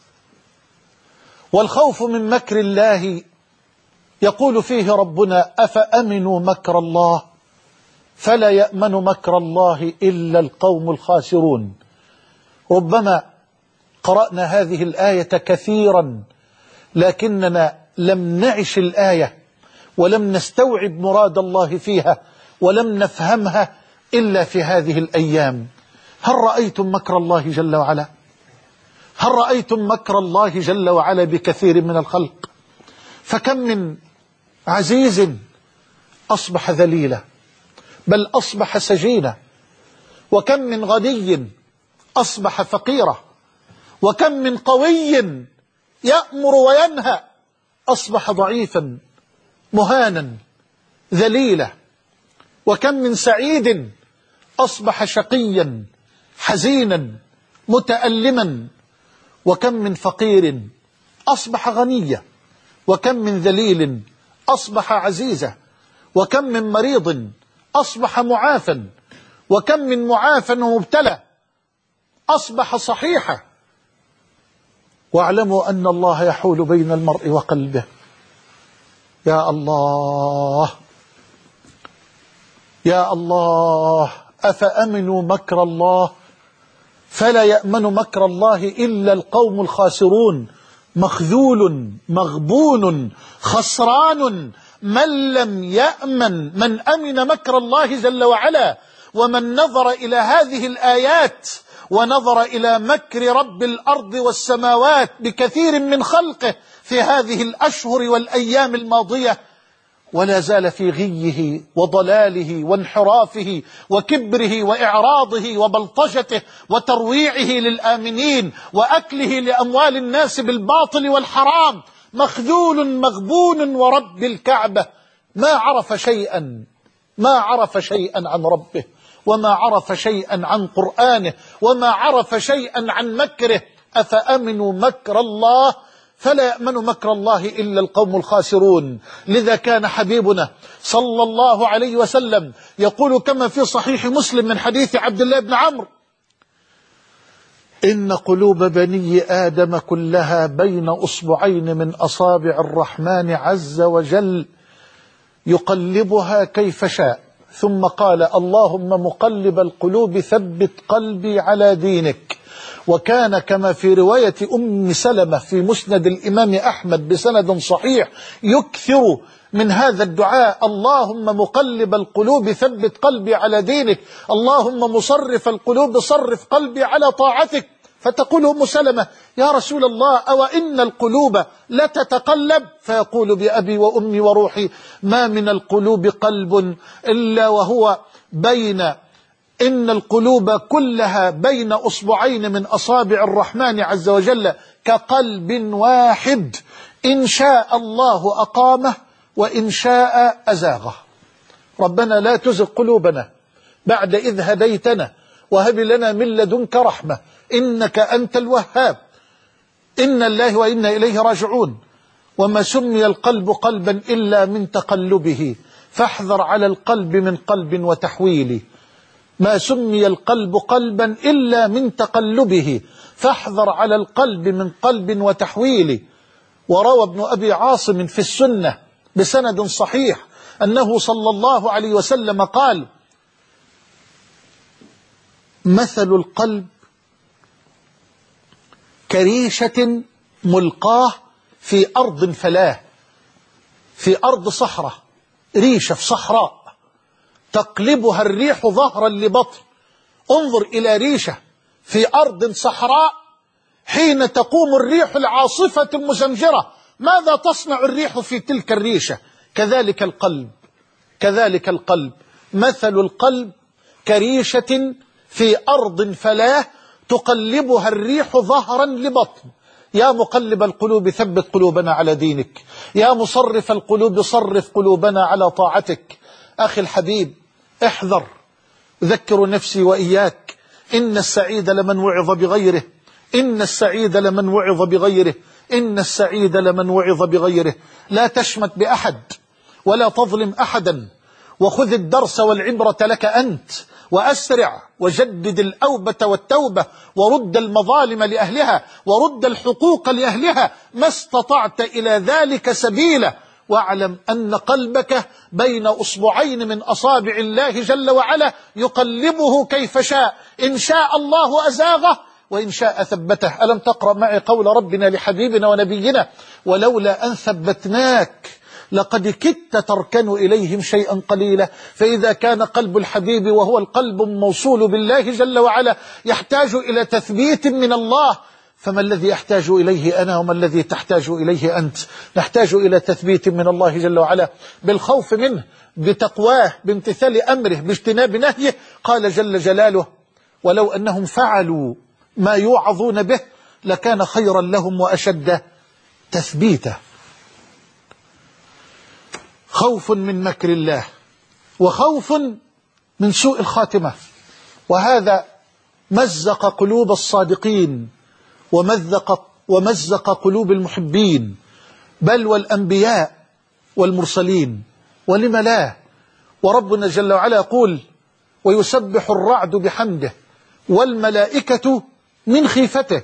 والخوف من مكر الله يقول فيه ربنا أفأمنوا مكر الله فلا يأمن مكر الله إلا القوم الخاسرون. ربما قرأنا هذه الآية كثيرا لكننا لم نعش الآية ولم نستوعب مراد الله فيها ولم نفهمها إلا في هذه الأيام. هل رأيتم مكر الله جل وعلا؟ هل رأيتم مكر الله جل وعلا بكثير من الخلق؟ فكم من عزيز أصبح ذليلا بل أصبح سجينا وكم من غني أصبح فقيرا وكم من قوي يأمر وينهى أصبح ضعيفا مهانا ذليلا وكم من سعيد أصبح شقيا حزينا متألما وكم من فقير أصبح غنيا وكم من ذليل أصبح عزيزا وكم من مريض أصبح معافا وكم من معافى ومبتلى أصبح صحيحا. واعلموا أن الله يحول بين المرء وقلبه. يا الله يا الله أفأمنوا مكر الله فلا يأمن مكر الله إلا القوم الخاسرون. مخذول مغبون خسران من لم يأمن من أمن مكر الله جل وعلا. ومن نظر إلى هذه الآيات ونظر إلى مكر رب الأرض والسماوات بكثير من خلقه في هذه الأشهر والأيام الماضية ولا زال في غيه وضلاله وانحرافه وكبره وإعراضه وبلطجته وترويعه للآمنين وأكله لأموال الناس بالباطل والحرام مخذول مغبون ورب الكعبة ما عرف شيئا ما عرف شيئا عن ربه وما عرف شيئا عن قرآنه وما عرف شيئا عن مكره. أفأمنوا مكر الله فلا يأمن مكر الله إلا القوم الخاسرون. لذا كان حبيبنا صلى الله عليه وسلم يقول كما في صحيح مسلم من حديث عبد الله بن عمرو إن قلوب بني آدم كلها بين أصبعين من أصابع الرحمن عز وجل يقلبها كيف شاء. ثم قال: اللهم مقلب القلوب ثبت قلبي على دينك. وكان كما في رواية أم سلمة في مسند الإمام أحمد بسند صحيح يكثر من هذا الدعاء: اللهم مقلب القلوب ثبت قلبي على دينك، اللهم مصرف القلوب صرف قلبي على طاعتك. فتقول أم سلمة: يا رسول الله، أو إن القلوب لا تتقلب؟ فيقول: بأبي وأمي وروحي ما من القلوب قلب إلا وهو بين إن القلوب كلها بين أصبعين من أصابع الرحمن عز وجل كقلب واحد، إن شاء الله أقامه وإن شاء أزاغه. ربنا لا تزغ قلوبنا بعد إذ هديتنا وهب لنا من لدنك رحمة إنك أنت الوهاب. إنا الله وإنا إليه راجعون. وما سمي القلب قلبا إلا من تقلبه، فاحذر على القلب من قلب وتحويله. ما سمي القلب قلبا إلا من تقلبه، فاحذر على القلب من قلب وتحويله. وروى ابن أبي عاصم في السنة بسند صحيح أنه صلى الله عليه وسلم قال: مثل القلب كريشة ملقاه في أرض فلاة، في أرض صحراء، ريشة في صحراء تقلبها الريح ظهرا لبطن. انظر إلى ريشة في أرض صحراء حين تقوم الريح العاصفة المزمجرة، ماذا تصنع الريح في تلك الريشة؟ كذلك القلب، كذلك القلب. مثل القلب كريشة في أرض فلاة تقلبها الريح ظهرا لبطن. يا مقلب القلوب ثبت قلوبنا على دينك، يا مصرف القلوب صرف قلوبنا على طاعتك. أخي الحبيب، احذر، أذكر نفسي وإياك، إن السعيد لمن وعظ بغيره، إن السعيد لمن وعظ بغيره، إن السعيد لمن وعظ بغيره. لا تشمت بأحد ولا تظلم أحدا، وخذ الدرس والعبرة لك أنت، وأسرع وجدد الأوبة والتوبة، ورد المظالم لأهلها، ورد الحقوق لأهلها ما استطعت إلى ذلك سبيلا. واعلم أن قلبك بين أصبعين من أصابع الله جل وعلا يقلبه كيف شاء، إن شاء الله أزاغه وإن شاء ثبته. ألم تقرأ معي قول ربنا لحبيبنا ونبينا: ولولا أن ثبتناك لقد كدت تركن إليهم شيئا قليلا. فإذا كان قلب الحبيب وهو القلب الموصول بالله جل وعلا يحتاج إلى تثبيت من الله، فما الذي يحتاج إليه أنا وما الذي تحتاج إليه أنت؟ نحتاج إلى تثبيت من الله جل وعلا، بالخوف منه، بتقواه، بامتثال أمره، باجتناب نهيه. قال جل جلاله: ولو أنهم فعلوا ما يوعظون به لكان خيرا لهم وأشد تثبيتا. خوف من مكر الله، وخوف من سوء الخاتمة، وهذا مزق قلوب الصادقين ومزق, ومزق قلوب المحبين، بل والأنبياء والمرسلين. ولم لا؟ وربنا جل وعلا يقول: ويسبح الرعد بحمده والملائكة من خيفته.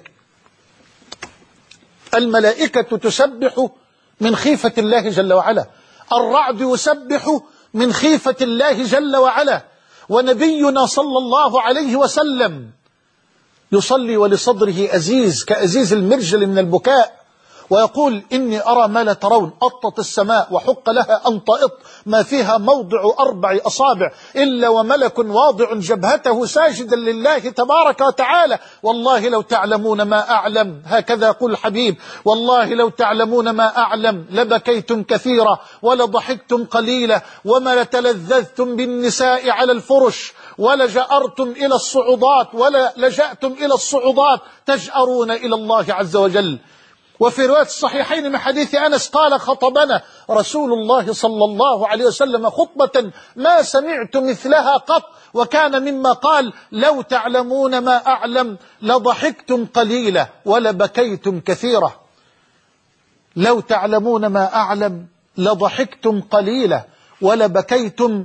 الملائكة تسبح من خيفة الله جل وعلا، الرعد يسبح من خيفة الله جل وعلا. ونبينا صلى الله عليه وسلم يصلي ولصدره أزيز كأزيز المرجل من البكاء، ويقول: إني أرى ما لا ترون، أطت السماء وحق لها أن تأط، ما فيها موضع أربع أصابع إلا وملك واضع جبهته ساجدا لله تبارك وتعالى. والله لو تعلمون ما أعلم، هكذا يقول الحبيب، والله لو تعلمون ما أعلم لبكيتم كثيرا ولضحكتم قليلا، وما لتلذذتم بالنساء على الفرش، ولجأرتم إلى الصعودات، ولا لجأتم إلى الصعودات تجأرون إلى الله عز وجل. وفي رواية الصحيحين من حديث أنس قال: خطبنا رسول الله صلى الله عليه وسلم خطبة ما سمعت مثلها قط، وكان مما قال: لو تعلمون ما أعلم لضحكتم قليلا ولبكيتم كثيرا. لو تعلمون ما أعلم لضحكتم قليلا ولبكيتم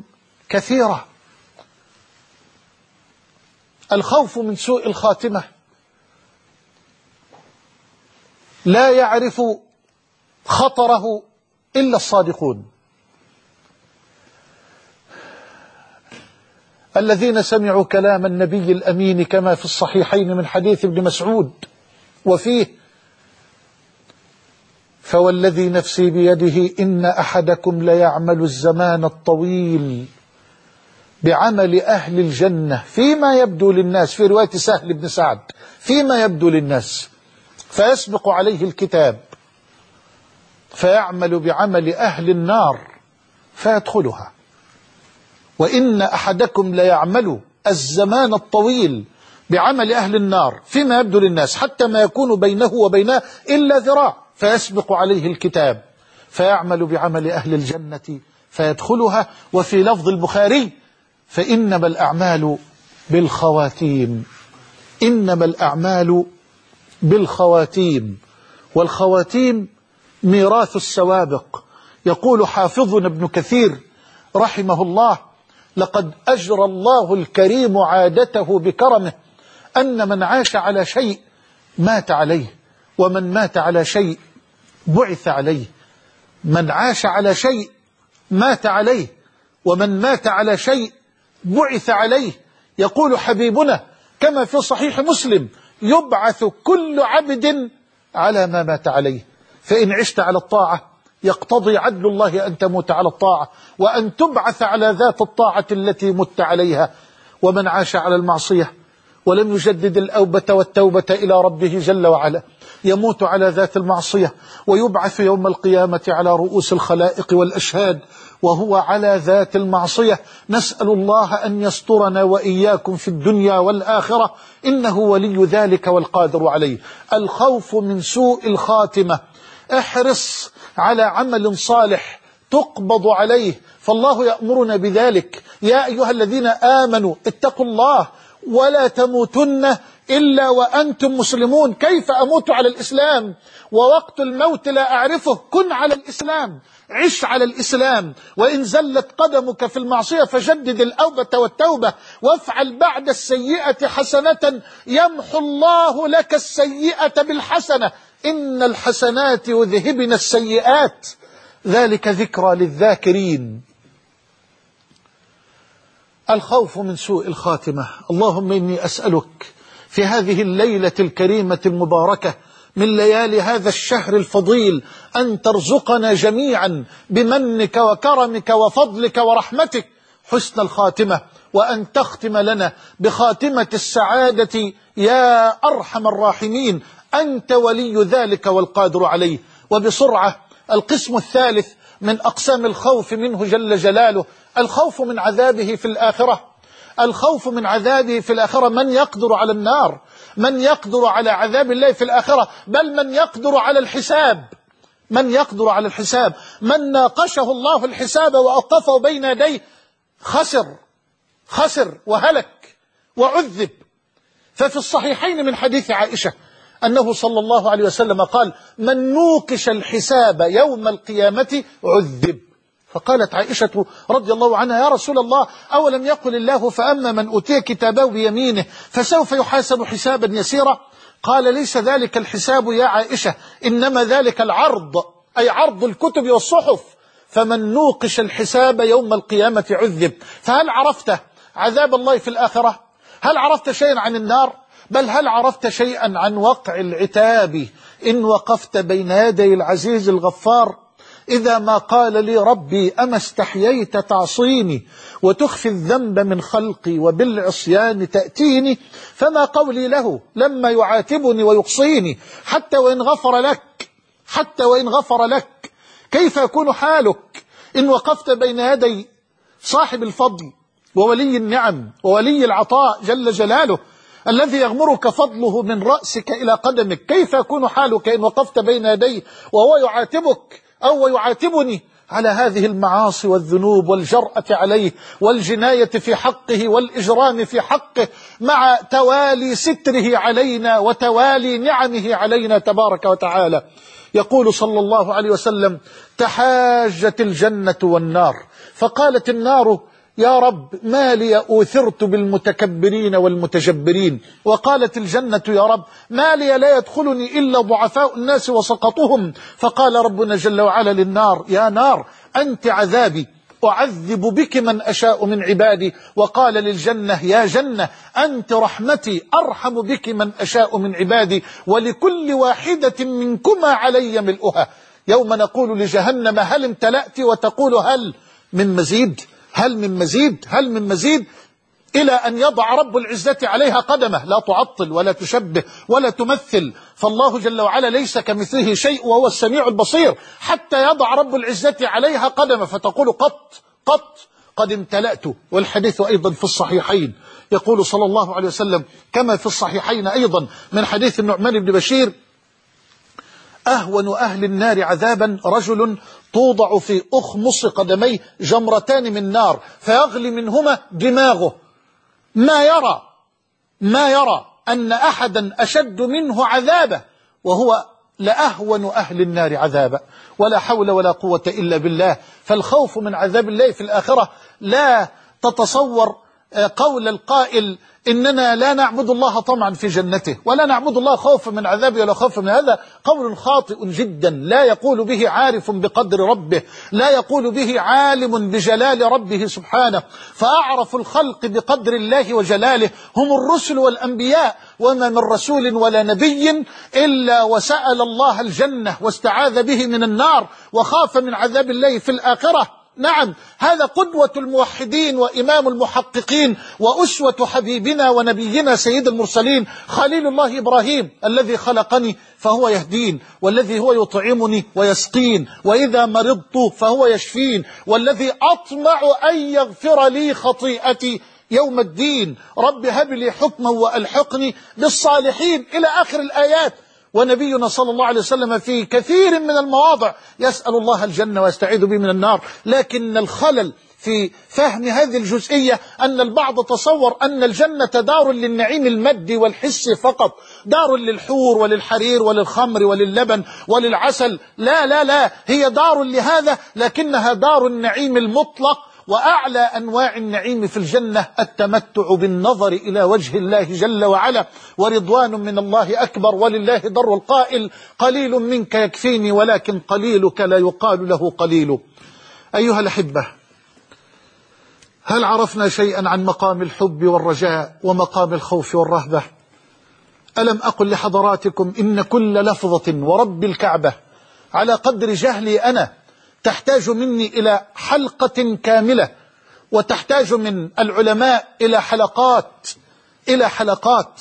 كثيرا. الخوف من سوء الخاتمة لا يعرف خطره إلا الصادقون، الذين سمعوا كلام النبي الأمين كما في الصحيحين من حديث ابن مسعود وفيه: فوالذي نفسي بيده إن أحدكم ليعمل الزمان الطويل بعمل أهل الجنة فيما يبدو للناس، في رواية سهل بن سعد فيما يبدو للناس، فيسبق عليه الكتاب فيعمل بعمل أهل النار فيدخلها. وإن أحدكم ليعمل الزمان الطويل بعمل أهل النار فيما يبدو للناس حتى ما يكون بينه وبينها إلا ذراع، فيسبق عليه الكتاب فيعمل بعمل أهل الجنة فيدخلها. وفي لفظ البخاري: فإنما الأعمال بالخواتيم، إنما الأعمال بالخواتيم. والخواتيم ميراث السوابق. يقول حافظنا ابن كثير رحمه الله: لقد أجرى الله الكريم عادته بكرمه أن من عاش على شيء مات عليه، ومن مات على شيء بعث عليه. من عاش على شيء مات عليه، ومن مات على شيء بعث عليه. يقول حبيبنا كما في صحيح مسلم: يبعث كل عبد على ما مات عليه. فإن عشت على الطاعة يقتضي عدل الله أن تموت على الطاعة وأن تبعث على ذات الطاعة التي مت عليها. ومن عاش على المعصية ولم يجدد الأوبة والتوبة إلى ربه جل وعلا يموت على ذات المعصية، ويبعث يوم القيامة على رؤوس الخلائق والأشهاد وهو على ذات المعصية. نسأل الله أن يسترنا وإياكم في الدنيا والآخرة، إنه ولي ذلك والقادر عليه. الخوف من سوء الخاتمة. احرص على عمل صالح تقبض عليه، فالله يأمرنا بذلك: يا أيها الذين آمنوا اتقوا الله ولا تموتن إلا وأنتم مسلمون. كيف أموت على الإسلام ووقت الموت لا أعرفه؟ كن على الإسلام، عش على الإسلام. وإن زلت قدمك في المعصية فجدد الأوبة والتوبة، وافعل بعد السيئة حسنة يمحو الله لك السيئة بالحسنة، إن الحسنات يذهبن السيئات ذلك ذكرى للذاكرين. الخوف من سوء الخاتمة. اللهم إني أسألك في هذه الليلة الكريمة المباركة من ليالي هذا الشهر الفضيل أن ترزقنا جميعا بمنك وكرمك وفضلك ورحمتك حسن الخاتمة، وأن تختم لنا بخاتمة السعادة يا أرحم الراحمين. أنت ولي ذلك والقادر عليه. وبسرعة القسم الثالث من أقسام الخوف منه جل جلاله: الخوف من عذابه في الآخرة. الخوف من عذابه في الآخرة. من يقدر على النار؟ من يقدر على عذاب الله في الآخرة؟ بل من يقدر على الحساب؟ من يقدر على الحساب؟ من ناقشه الله الحساب وأوقفه بين يديه خسر خسر وهلك وعذب. ففي الصحيحين من حديث عائشة أنه صلى الله عليه وسلم قال: من نوقش الحساب يوم القيامة عذب. فقالت عائشة رضي الله عنها: يا رسول الله، أولم يقل الله فأما من أوتي كتابه بيمينه فسوف يحاسب حسابا يسيرا؟ قال: ليس ذلك الحساب يا عائشة، إنما ذلك العرض، أي عرض الكتب والصحف. فمن نوقش الحساب يوم القيامة عذب. فهل عرفت عذاب الله في الآخرة؟ هل عرفت شيئا عن النار؟ بل هل عرفت شيئا عن وقع العتاب إن وقفت بين يدي العزيز الغفار؟ إذا ما قال لي ربي: أما استحييت تعصيني وتخفي الذنب من خلقي وبالعصيان تأتيني؟ فما قولي له لما يعاتبني ويقصيني حتى وإن غفر لك حتى وإن غفر لك؟ كيف يكون حالك إن وقفت بين يدي صاحب الفضل وولي النعم وولي العطاء جل جلاله الذي يغمرك فضله من رأسك إلى قدمك؟ كيف يكون حالك إن وقفت بين يديه وهو يعاتبك أو يعاتبني على هذه المعاصي والذنوب والجرأة عليه والجناية في حقه والإجرام في حقه، مع توالي ستره علينا وتوالي نعمه علينا تبارك وتعالى؟ يقول صلى الله عليه وسلم: تحاجت الجنة والنار، فقالت النار: يا رب ما لي أوثرت بالمتكبرين والمتجبرين، وقالت الجنة يا رب ما لي لا يدخلني إلا ضعفاء الناس وسقطهم، فقال ربنا جل وعلا للنار يا نار أنت عذابي أعذب بك من أشاء من عبادي، وقال للجنة يا جنة أنت رحمتي أرحم بك من أشاء من عبادي، ولكل واحدة منكما علي ملؤها. يوم نقول لجهنم هل امتلأت وتقول هل من مزيد، هل من مزيد، هل من مزيد، إلى أن يضع رب العزة عليها قدمه، لا تعطل ولا تشبه ولا تمثل، فالله جل وعلا ليس كمثله شيء وهو السميع البصير، حتى يضع رب العزة عليها قدمه فتقول قط قط قد امتلأت. والحديث أيضا في الصحيحين يقول صلى الله عليه وسلم كما في الصحيحين أيضا من حديث النعمان بن بشير أهون أهل النار عذابا رجل توضع في أخمص قدميه جمرتان من نار فيغلي منهما دماغه، ما يرى ما يرى أن أحدا أشد منه عذابه وهو لأهون أهل النار عذابا. ولا حول ولا قوة إلا بالله. فالخوف من عذاب الله في الآخرة لا تتصور قول القائل إننا لا نعبد الله طمعا في جنته ولا نعبد الله خوفا من عذابه ولا خوفا من هذا، قول خاطئ جدا لا يقول به عارف بقدر ربه، لا يقول به عالم بجلال ربه سبحانه. فأعرف الخلق بقدر الله وجلاله هم الرسل والأنبياء، وما من رسول ولا نبي إلا وسأل الله الجنة واستعاذ به من النار وخاف من عذاب الله في الآخرة. نعم هذا قدوة الموحدين وإمام المحققين وأسوة حبيبنا ونبينا سيد المرسلين خليل الله إبراهيم الذي خلقني فهو يهدين، والذي هو يطعمني ويسقين، وإذا مرضت فهو يشفين، والذي أطمع أن يغفر لي خطيئتي يوم الدين، رب هب لي حكما وألحقني بالصالحين إلى آخر الآيات. ونبينا صلى الله عليه وسلم في كثير من المواضع يسأل الله الجنة ويستعيذ به من النار. لكن الخلل في فهم هذه الجزئية أن البعض تصور أن الجنة دار للنعيم المادي والحسي فقط، دار للحور وللحرير وللخمر وللبن وللعسل. لا لا لا، هي دار لهذا لكنها دار النعيم المطلق، وأعلى أنواع النعيم في الجنة التمتع بالنظر إلى وجه الله جل وعلا، ورضوان من الله أكبر، ولله در القائل قليل منك يكفيني ولكن قليلك لا يقال له قليل. أيها الأحبة، هل عرفنا شيئا عن مقام الحب والرجاء ومقام الخوف والرهبة؟ ألم أقل لحضراتكم إن كل لفظة ورب الكعبة على قدر جهلي أنا تحتاج مني إلى حلقة كاملة، وتحتاج من العلماء إلى حلقات إلى حلقات.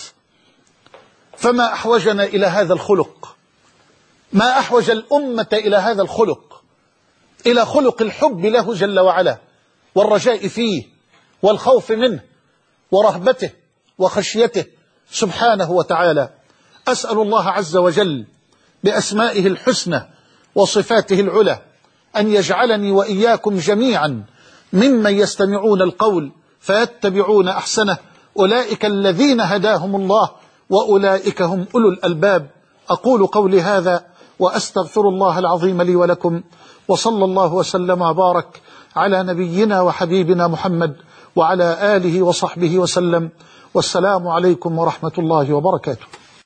فما أحوجنا إلى هذا الخلق، ما أحوج الأمة إلى هذا الخلق، إلى خلق الحب له جل وعلا والرجاء فيه والخوف منه ورهبته وخشيته سبحانه وتعالى. أسأل الله عز وجل بأسمائه الحسنى وصفاته العلى أن يجعلني وإياكم جميعا ممن يستمعون القول فيتبعون أحسنه، أولئك الذين هداهم الله وأولئك هم أولو الألباب. أقول قولي هذا وأستغفر الله العظيم لي ولكم، وصلى الله وسلم وبارك على نبينا وحبيبنا محمد وعلى آله وصحبه وسلم، والسلام عليكم ورحمة الله وبركاته.